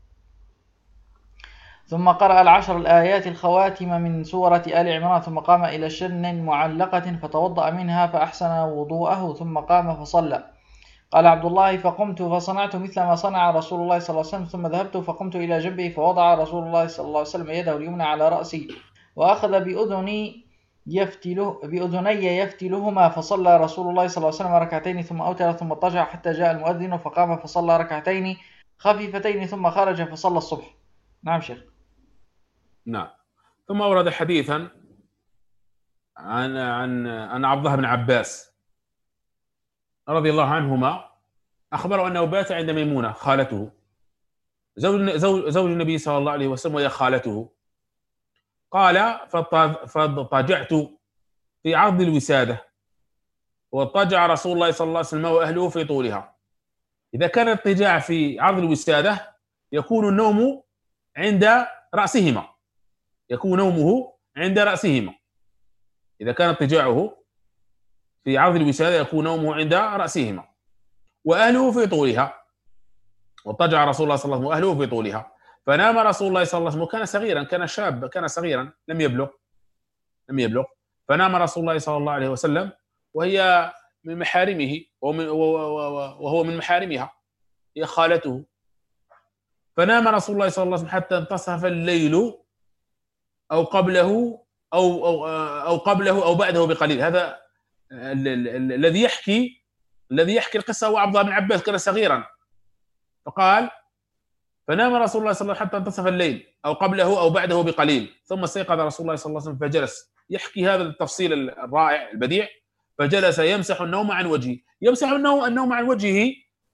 ثم قرأ العشر الآيات الخواتم من سورة آل عمران، ثم قام إلى شن معلقة فتوضأ منها فأحسن وضوءه ثم قام فصلى. قال عبد الله فقمت فصنعت مثل ما صنع رسول الله صلى الله عليه وسلم، ثم ذهبت فقمت إلى جنبه فوضع رسول الله صلى الله عليه وسلم يده اليمنى على رأسي وأخذ بأذني يفتله بأذني يفتلهما، فصلى رسول الله صلى الله عليه وسلم ركعتين ثم أوتر ثم اضطجع حتى جاء المؤذن فقام فصلى ركعتين خفيفتين ثم خرج فصلى الصبح. نعم شيخ. نعم. ثم أورد حديثا عن عن عن عبد الله بن عباس رضي الله عنهما، أخبره أنه بات عند ميمونة خالته زوج زوج النبي صلى الله عليه وسلم وهي خالته. قال فاضطجعت في عرض الوسادة واضطجع رسول الله صلى الله عليه وسلم وأهله في طولها. إذا كان الاضطجاع في عرض الوسادة يكون النوم عند رأسهما، يكون نومه عند رأسهما. إذا كان اضطجاعه في عرض الوسادة يكون نومه عند رأسهما وأهله في طولها. واضطجع رسول الله صلى الله عليه وسلم وأهله في طولها، فنام رسول الله صلى الله عليه وسلم، وكان صغيرا، كان شاب، كان صغيرا لم يبلغ لم يبلغ فنام رسول الله صلى الله عليه وسلم وهي من محارمه وهو من محارمها، هي خالته. فنام رسول الله صلى الله عليه وسلم حتى انتصف الليل أو قبله أو أو أو قبله أو بعده بقليل. هذا الذي يحكي الذي يحكي القصة هو عبد الله بن عباس، كان صغيرا. فقال فنام رسول الله صلى الله عليه وسلم حتى انتصف الليل أو قبله أو بعده بقليل، ثم استيقظ رسول الله صلى الله عليه وسلم فجلس يحكي هذا التفصيل الرائع البديع، فجلس يمسح النوم عن وجهه، يمسح النوم النوم عن وجهه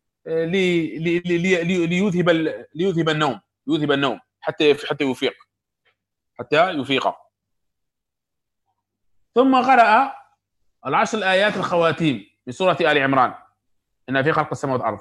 ليذهب ليذهب النوم يذهب النوم حتى حتى يفيق حتى يفيق. ثم قرأ العشر الآيات الخواتيم من سورة آل عمران، إن في خلق السماوات والأرض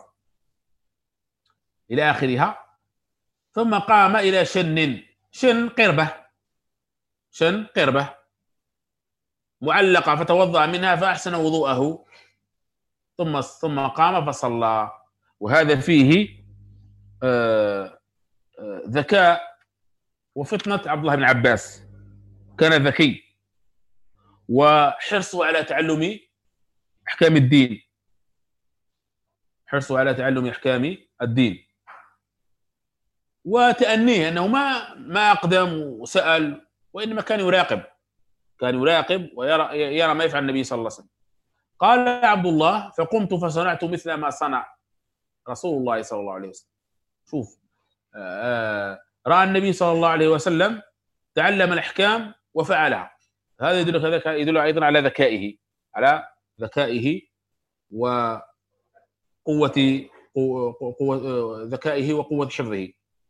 إلى آخرها. ثم قام إلى شن شن قربة شن قربة معلقة فتوضأ منها فأحسن وضوءه ثم ثم قام فصلى. وهذا فيه آه آه ذكاء وفطنة عبد الله بن عباس، كان ذكي وحرصه على تعلم أحكام الدين حرصه على تعلم أحكام الدين وتأنيه أنه ما ما أقدم وسأل، وإنما كان يراقب كان يراقب ويرى يرى ما يفعل النبي صلى الله عليه وسلم. قال عبد الله: فقمت فصنعت مثل ما صنع رسول الله صلى الله عليه وسلم. شوف، آه رأى النبي صلى الله عليه وسلم، تعلم الأحكام وفعلها. هذا يدل يدل أيضا على ذكائه على ذكائه وقوة قوة ذكائه وقوة حفظه.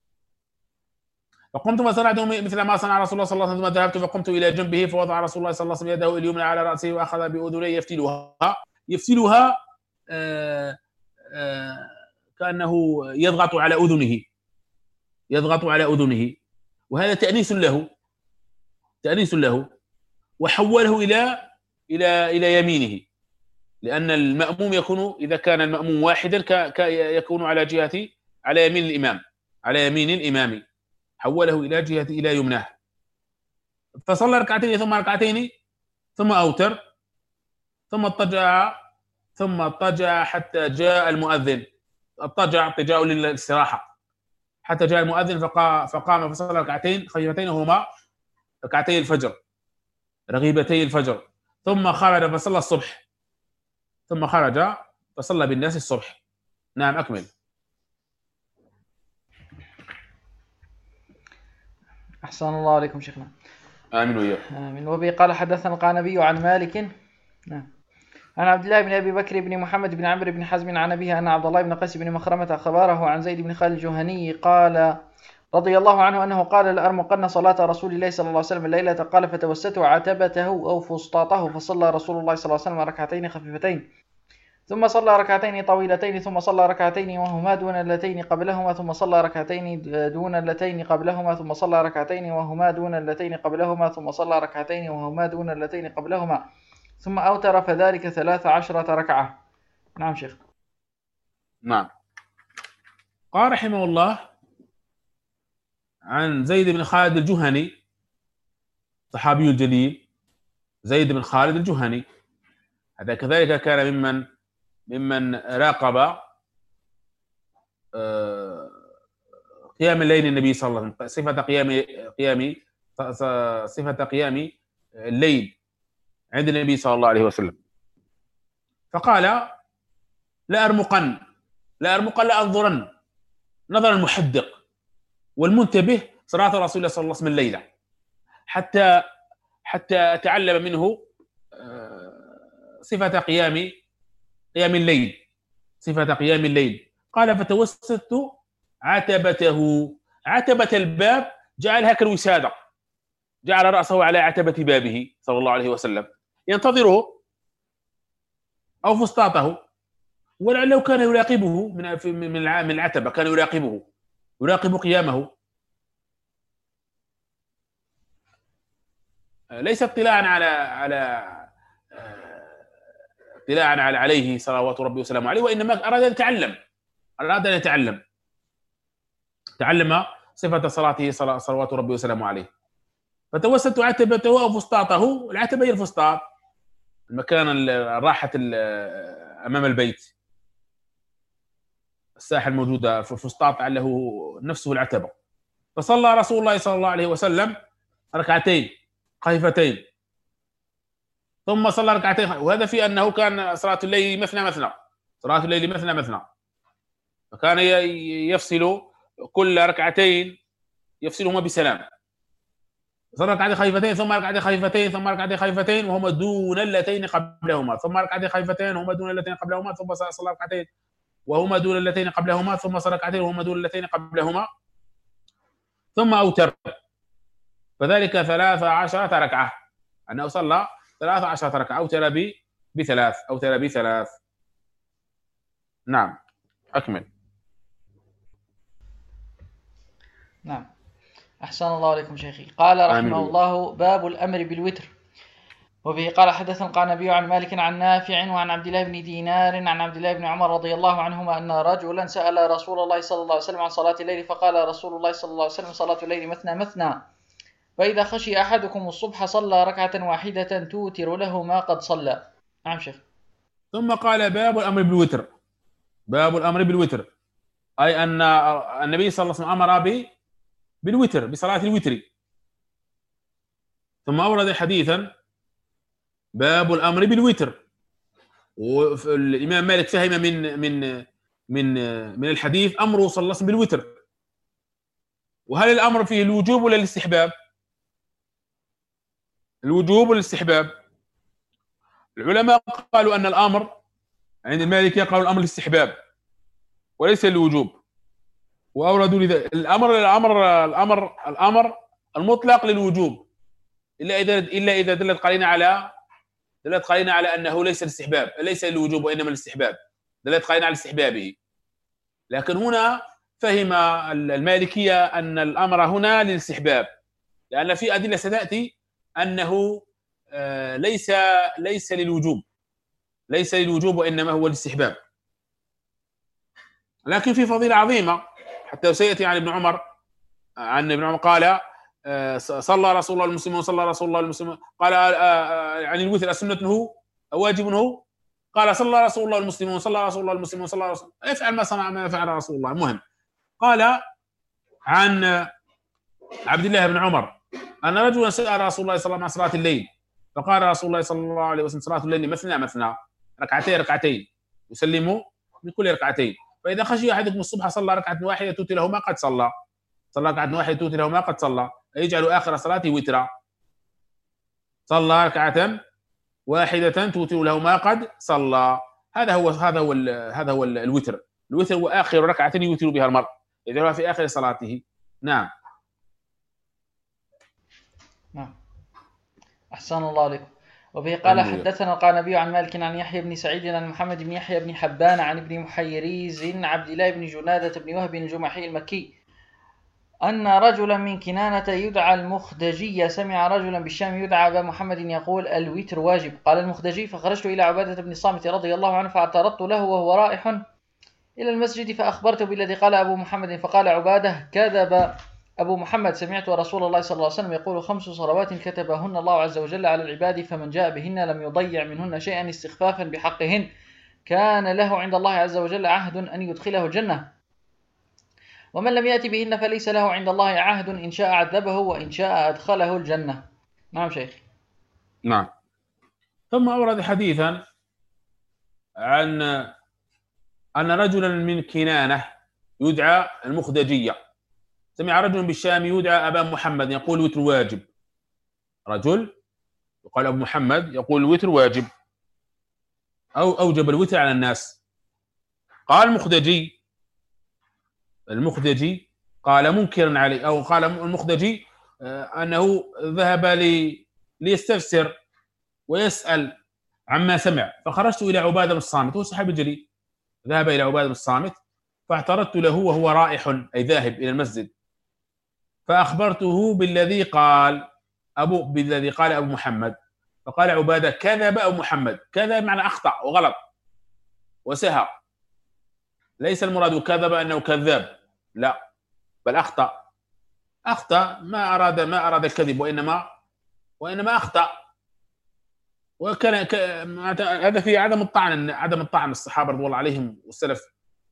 فقمت فصنعت مثل ما صنع رسول الله صلى الله عليه وسلم، ثم ذهبت فقمت إلى جنبه فوضع رسول الله صلى الله عليه وسلم يده اليمنى على رأسه وأخذ بأذنيه يفتلها يفتلها آآ آآ كأنه يضغط على أذنه يضغط على أذنه وهذا تأنيس له تأنيس له وحوله إلى إلى إلى يمينه، لأن المأموم يكون إذا كان المأموم واحدا يكون على جهة على يمين الإمام على يمين الإمام حوله إلى جهة إلى يمناه. فصلى ركعتين ثم ركعتين ثم أوتر ثم اضطجع ثم اضطجع حتى جاء المؤذن. اضطجع اضطجاء للاستراحة حتى جاء المؤذن فقام فقام فصلى ركعتين خفيفتين هما ركعتي الفجر رغيبتي الفجر، ثم خرج فصلى الصبح ثم خرج فصلى بالناس الصبح. نعم أكمل. أحسن الله عليكم شيخنا. آمين وإياك. آمين. وبه قال حدثنا القعنبي عن مالك نعم عن عبد الله بن أبي بكر بن محمد بن عمرو بن حزم عن أبيه أن عبد الله بن قيس بن مخرمة أخبره عن زيد بن خالد الجهني قال رضي الله عنه أنه قال: لأرمقن صلاة رسول الله صلى الله عليه وسلم الليلة. قال: فتوسدت عتبته أو فسطاطه فصلى رسول الله صلى الله عليه وسلم ركعتين خفيفتين ثم صلى ركعتين طويلتين ثم صلى ركعتين وهما دون اللتين قبلهما ثم صلى ركعتين دون اللتين قبلهما ثم صلى ركعتين وهما دون اللتين قبلهما ثم صلى ركعتين وهما دون اللتين قبلهما ثم أوتر فذلك ثلاث عشرة ركعة. نعم شيخ. نعم. قال رحمه الله عن زيد بن خالد الجهني صحابي الجليل زيد بن خالد الجهني، هذا كذلك كان ممن ممن راقب قيام الليل النبي صلى الله عليه وسلم، صفة قيام قيام صفة قيام الليل عند النبي صلى الله عليه وسلم. فقال: لا أرمقن لا أرمقن لا أنظرن نظر المحدق والمنتبه صلاة رسول الله صلى الله عليه وسلم الليلة حتى حتى أتعلم منه صفة قيام قيام الليل صفة قيام الليل. قال: فتوسدت عتبته عتبة الباب جعلها كالوسادة، جعل رأسه على عتبة بابه صلى الله عليه وسلم ينتظره أو فسطاطه، ولعله كان يراقبه من من العتبة، كان يراقبه يراقب قيامه، ليس اطلاعا على على اطلاعا على عليه صلوات ربي وسلامه عليه، وإنما أراد أن يتعلم أراد أن يتعلم تعلم صفة صلاته صلوات ربي وسلامه عليه. فتوسدت عتبته أو فسطاطه. العتبة هي الفسطاط، المكان الراحة أمام البيت، الساحة الموجودة في الفسطاط له نفسه العتبة. فصلى رسول الله صلى الله عليه وسلم ركعتين خفيفتين ثم صلى ركعتين، وهذا في أنه كان صلاة الليل مثنى مثنى صلاة الليل مثنى مثنى فكان يفصل كل ركعتين يفصلهما بسلام. صلى ركعتين خفيفتين ثم ركعتين خفيفتين ثم ركعتين خفيفتين وهما دون اللتين قبلهما ثم ركعتين خفيفتين وهما دون اللتين قبلهما ثم صلى ركعتين وهما دون اللتين قبلهما ثم صلى ركعتين وهما دون اللتين قبلهما ثم أوتر فذلك ثلاث عشرة ركعة، أنه صلى ثلاث عشرة ركعة أوتر بثلاث أوتر بثلاث. نعم أكمل. نعم أحسن الله عليكم شيخي. قال رحمه الله: باب الأمر بالوتر. وبه قال حدثنا القعنبي عن مالك عن نافع وعن عبد الله بن دينار عن عبد الله بن عمر رضي الله عنهما أن رجلا سأل رسول الله صلى الله عليه وسلم عن صلاة الليل فقال رسول الله صلى الله عليه وسلم: صلاة الليل مثنى مثنى، فإذا خشي أحدكم الصبح صلى ركعة واحدة توتر له ما قد صلى. نعم شيخ. ثم قال: باب الأمر بالوتر. باب الأمر بالوتر. أي أن النبي صلى الله عليه وسلم أمر بالوتر، بصلاة الوتر. ثم أورد حديثا باب الأمر بالوتر، والإمام مالك فهم من من من من الحديث أمره صلى الله عليه وسلم بالوتر. وهل الأمر فيه الوجوب ولا الاستحباب؟ الوجوب والاستحباب. العلماء قالوا أن الأمر عند المالكية قالوا الأمر الاستحباب وليس الوجوب، وأوردوا لذلك الأمر الأمر الأمر الأمر المطلق للوجوب، إلا إذا إلا إذا دلت قرينة على دلت قرينة على أنه ليس الاستحباب، ليس الوجوب وإنما الاستحباب، دلت قرينة على استحبابه. لكن هنا فهم المالكية أن الأمر هنا للاستحباب، لأن في أدلة ستأتي أنه ليس ليس للوجوب، ليس للوجوب وإنما هو الاستحباب. لكن في فضيلة عظيمة حتى سيأتي عن ابن عمر، عن ابن عمر قال صلى رسول الله المسلمون صلى رسول الله المسلمون، قال عن الوتر السنة هو واجب هو، قال صلى رسول الله المسلمون صلى رسول الله المسلمون صلى رسول الله، افعل ما صنع ما فعل رسول الله. المهم قال عن عبد الله بن عمر أن رجلا سأل رسول الله صلى الله عليه وسلم عن صلاة الليل، فقال رسول الله صلى الله عليه وسلم صلاة الليل مثنى مثنى، ركعتين ركعتين، يسلموا من كل ركعتين، فإذا خشي أحدكم الصبح صلى ركعة واحدة توتي له ما قد صلى، صلى ركعة واحدة توتي له ما قد صلى، يجعل آخر صلاته وترا، صلى ركعة واحدة توتي له ما قد صلى. هذا هو هذا هو هذا هو الوتر. الوتر هو آخر ركعة يوتر بها المرء، يجعلها في آخر صلاته. نعم. نعم. أحسن الله عليكم. وبه قال حدثنا القعنبي عن مالك عن يحيى بن سعيد عن محمد بن يحيى بن حبان عن ابن محيريز عبد الله بن جنادة بن وهب الجمحي المكي أن رجلا من كنانة يدعى المخدجي سمع رجلا بالشام يدعى أبا محمد يقول الوتر واجب. قال المخدجي فخرجت إلى عبادة بن الصامت رضي الله عنه فاعترضت له وهو رائح إلى المسجد فأخبرته بالذي قال أبو محمد، فقال عبادة كذب أبو محمد، سمعت رسول الله صلى الله عليه وسلم يقول خمس صلوات كتبهن الله عز وجل على العباد، فمن جاء بهن لم يضيع منهن شيئا استخفافا بحقهن كان له عند الله عز وجل عهد أن يدخله الجنة، ومن لم يأتي بهن فليس له عند الله عهد إن شاء عذبه وإن شاء أدخله الجنة. نعم شيخ. نعم. ثم أورد حديثا عن أن رجلا من كنانة يدعى المخدجية سمع رجل بالشام يدعى أبا محمد يقول الوتر واجب. رجل يقال أبو محمد يقول الوتر واجب أو أوجب الوتر على الناس. قال المخدجي المخدجي قال منكرا عليه، أو قال المخدجي أنه ذهب لي ليستفسر ويسأل عما سمع، فخرجت إلى عبادة بن الصامت، هو صحابي جليل، ذهب إلى عبادة بن الصامت فاعترضت له وهو رائح أي ذاهب إلى المسجد، فأخبرته بالذي قال أبو بالذي قال أبو محمد، فقال عبادة كذب أبو محمد. كذب معنى أخطأ وغلط وسهى، ليس المراد كذب أنه كذاب، لا، بل أخطأ أخطأ ما أراد ما أراد الكذب، وإنما وإنما أخطأ. وكان هذا في عدم الطعن عدم الطعن الصحابة رضي الله عليهم والسلف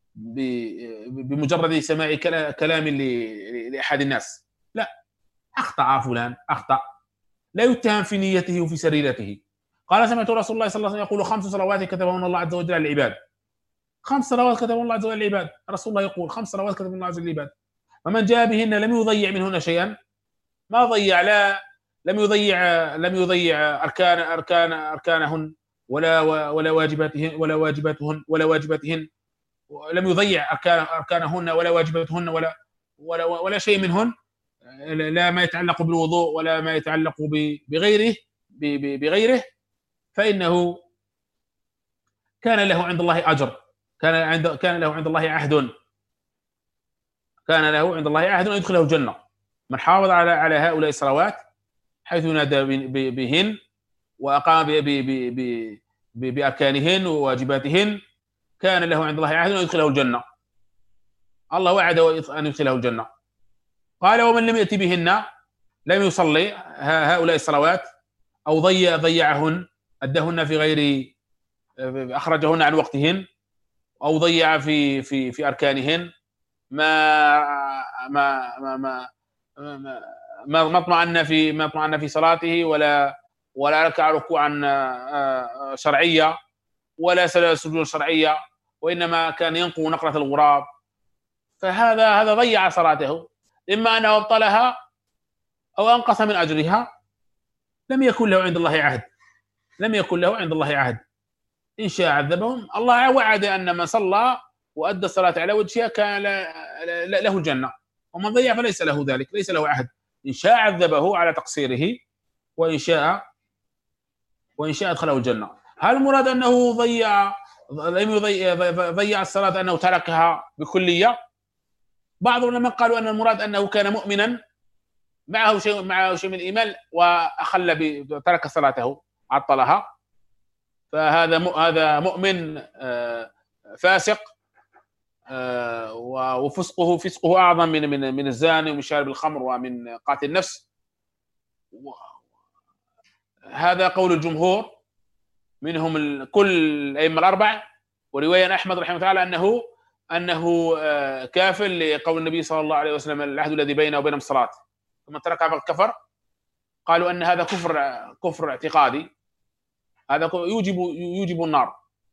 بمجرد سماع كلام لأحد الناس، لا، أخطأ فلان أخطأ، لا يتهم في نيته وفي سريرته. قال سمعت رسول الله صلى الله عليه وسلم يقول خمس صلوات كتبهن الله عز وجل على العباد. خمس صلوات كتبهن الله عز وجل على العباد، رسول الله يقول خمس صلوات كتبهن الله عز وجل على العباد، فمن جاء بهن لم يضيع منهن شيئا، ما ضيع، لا لم يضيع لم يضيع أركان أركان أركانهن ولا ولا واجباتهن ولا واجباتهن ولا واجباتهن لم يضيع أركان أركانهن ولا واجباتهن ولا ولا ولا شيء منهن، لا ما يتعلق بالوضوء ولا ما يتعلق بغيره بغيره فإنه كان له عند الله أجر، كان عند كان له عند الله عهد كان له عند الله عهد أن يدخله الجنة. من حافظ على على هؤلاء الصلوات حيث ينادى بهن وأقام بأركانهن وواجباتهن كان له عند الله عهد أن يدخله الجنة، الله وعد أن يدخله الجنة. قال ومن لم يأتي بهن لم يصلي هؤلاء الصلوات أو ضيع ضيعهن أدهن في غير أخرجهن عن وقتهن أو ضيع في في في أركانهن ما ما ما ما ما ما اطمأن في ما اطمأن في صلاته، ولا ولا ركع ركوعا شرعية، ولا سجود شرعية، وإنما كان ينقو نقرة الغراب، فهذا هذا ضيع صلاته، إما أنه أبطلها أو أنقص من أجرها. لم يكن له عند الله عهد، لم يكن له عند الله عهد. إن شاء عذبهم. الله وعد أن من صلى وأدى الصلاة على وجهها كان له الجنة، ومن ضيع فليس له ذلك، ليس له عهد. إن شاء عذبه على تقصيره، وإن شاء وإن شاء أدخله الجنة. هل المراد أنه ضيع لم يضيع ضيع الصلاة أنه تركها بكلية؟ بعض العلماء قالوا أن المراد أنه كان مؤمنا معه شيء معه شيء من الإيمان وأخل بترك صلاته، عطلها، فهذا هذا مؤمن فاسق، وفسقه فسقه أعظم من من من الزاني ومن شارب الخمر ومن قاتل النفس. هذا قول الجمهور، منهم كل الأئمة الأربعة، ورواية أحمد رحمه الله تعالى أنه أنه كافر لقول النبي صلى الله عليه وسلم: العهد الذي بينه وبينهم الصلاة، فمن تركها فقد كفر. قالوا أن هذا كفر كفر اعتقادي، هذا يوجب يوجب النار،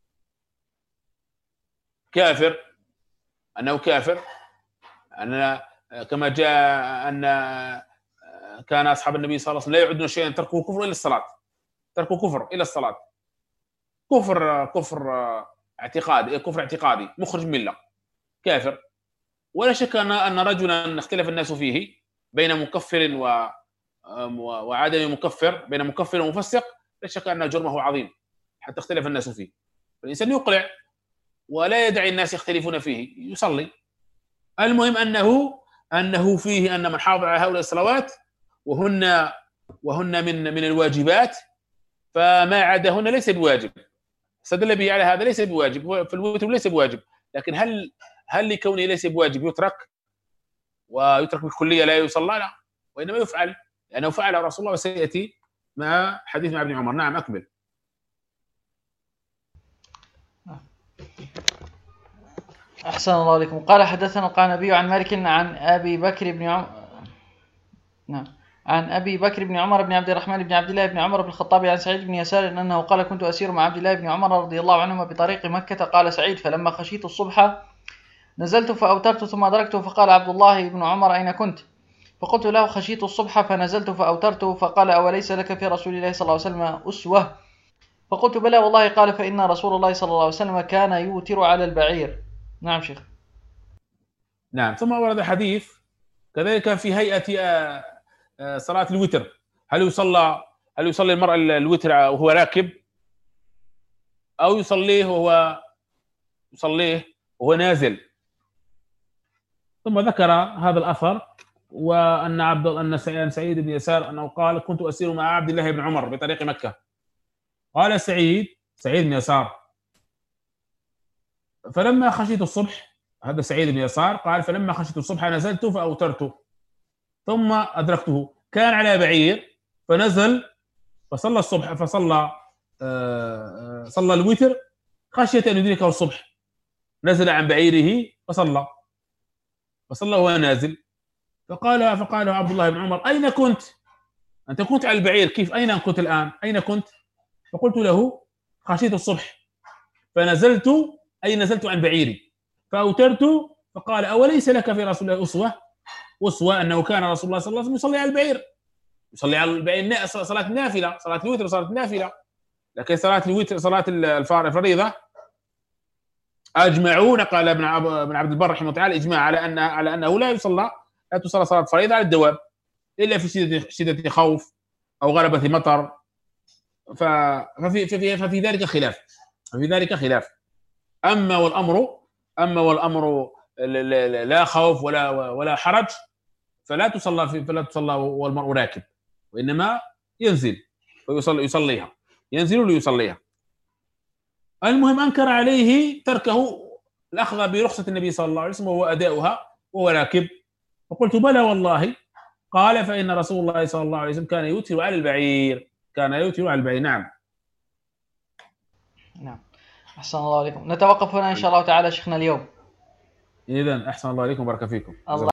كافر، أنه كافر. أن كما جاء أن كان أصحاب النبي صلى الله عليه وسلم لا يعدون شيئا تركه كفر إلا الصلاة، تركه كفر إلا الصلاة، كفر كفر اعتقادي، كفر اعتقادي مخرج من الله، كافر. ولا شك أن رجلا اختلف الناس فيه بين مكفر و وعدم مكفر، بين مكفر ومفسق، لا شك أن جرمه عظيم حتى اختلف الناس فيه. فالإنسان يقلع ولا يدعي الناس يختلفون فيه، يصلي. المهم أنه أنه فيه أن من حافظ على هؤلاء الصلوات وهن وهن من من الواجبات، فما عداهن ليس بواجب. استدل به على هذا ليس بواجب، في الوتر ليس بواجب، لكن هل هل لكونه ليس بواجب يترك ويترك بالكلية لا يصلى؟ لا، وإنما يفعل، لأنه فعل رسول الله، وسيأتي مع حديث مع ابن عمر. نعم، أكمل. أحسن الله عليكم. قال حدثنا القعنبي عن مالك عن أبي بكر بن عمر نعم عن أبي بكر بن عمر بن عبد الرحمن بن عبد الله بن عمر بن الخطاب عن سعيد بن يسار أنه قال: كنت أسير مع عبد الله بن عمر رضي الله عنهما بطريق مكة. قال سعيد: فلما خشيت الصبح نزلت فأوترت ثم أدركته، فقال عبد الله بن عمر: أين كنت؟ فقلت له: خشيت الصبح فنزلت فأوترت. فقال: أوليس لك في رسول الله صلى الله عليه وسلم أسوة؟ فقلت: بلى والله. قال: فإن رسول الله صلى الله عليه وسلم كان يوتر على البعير. نعم شيخ. نعم. ثم ورد حديث كذلك في هيئة صلاة الوتر. هل يصلى هل يصلي المرء الوتر وهو راكب، أو يصليه وهو يصليه وهو نازل؟ ثم ذكر هذا الأثر، وأن عبد أن سعيد بن يسار أنه قال: كنت أسير مع عبد الله بن عمر بطريق مكة. قال سعيد سعيد بن يسار: فلما خشيت الصبح، هذا سعيد بن يسار قال: فلما خشيت الصبح نزلت فأوترت ثم أدركته، كان على بعير فنزل فصلى الصبح، فصلى صلى الوتر خشية أن يدركه الصبح، نزل عن بعيره فصلى فصلى وهو نازل. فقال فقال عبد الله بن عمر: أين كنت؟ أنت كنت على البعير، كيف أين كنت الآن؟ أين كنت؟ فقلت له: خشيت الصبح فنزلت، أي نزلت عن بعيري فأوترت. فقال: أوليس لك في رسول الله أسوة؟ أسوة أنه كان رسول الله صلى الله عليه وسلم يصلي على البعير، يصلي على البعير صلاة النافلة، صلاة الوتر صلاة النافلة. لكن صلاة الوتر صلاة الفريضة أجمعون، قال ابن عبد البر رحمه الله تعالى، إجماع على أن على أنه لا يصلى لا تصلى صلاة فريضة على الدواب إلا في شدة شدة خوف أو غلبة مطر. ففي في ففي ذلك خلاف ففي ذلك خلاف أما والأمر أما والأمر لا خوف ولا ولا حرج، فلا تصلى في فلا تصلى والمرء راكب، وإنما ينزل ويصلي يصليها ينزل ليصليها. المهم أنكر عليه تركه الأخذ برخصة النبي صلى الله عليه وسلم وهو أداؤها وهو راكب. فقلت: بلى والله. قال: فإن رسول الله صلى الله عليه وسلم كان يوتر على البعير، كان يوتر على البعير. نعم. نعم. أحسن الله عليكم. نتوقف هنا إن شاء الله تعالى شيخنا اليوم. اذا احسن الله اليكم وبارك فيكم. الله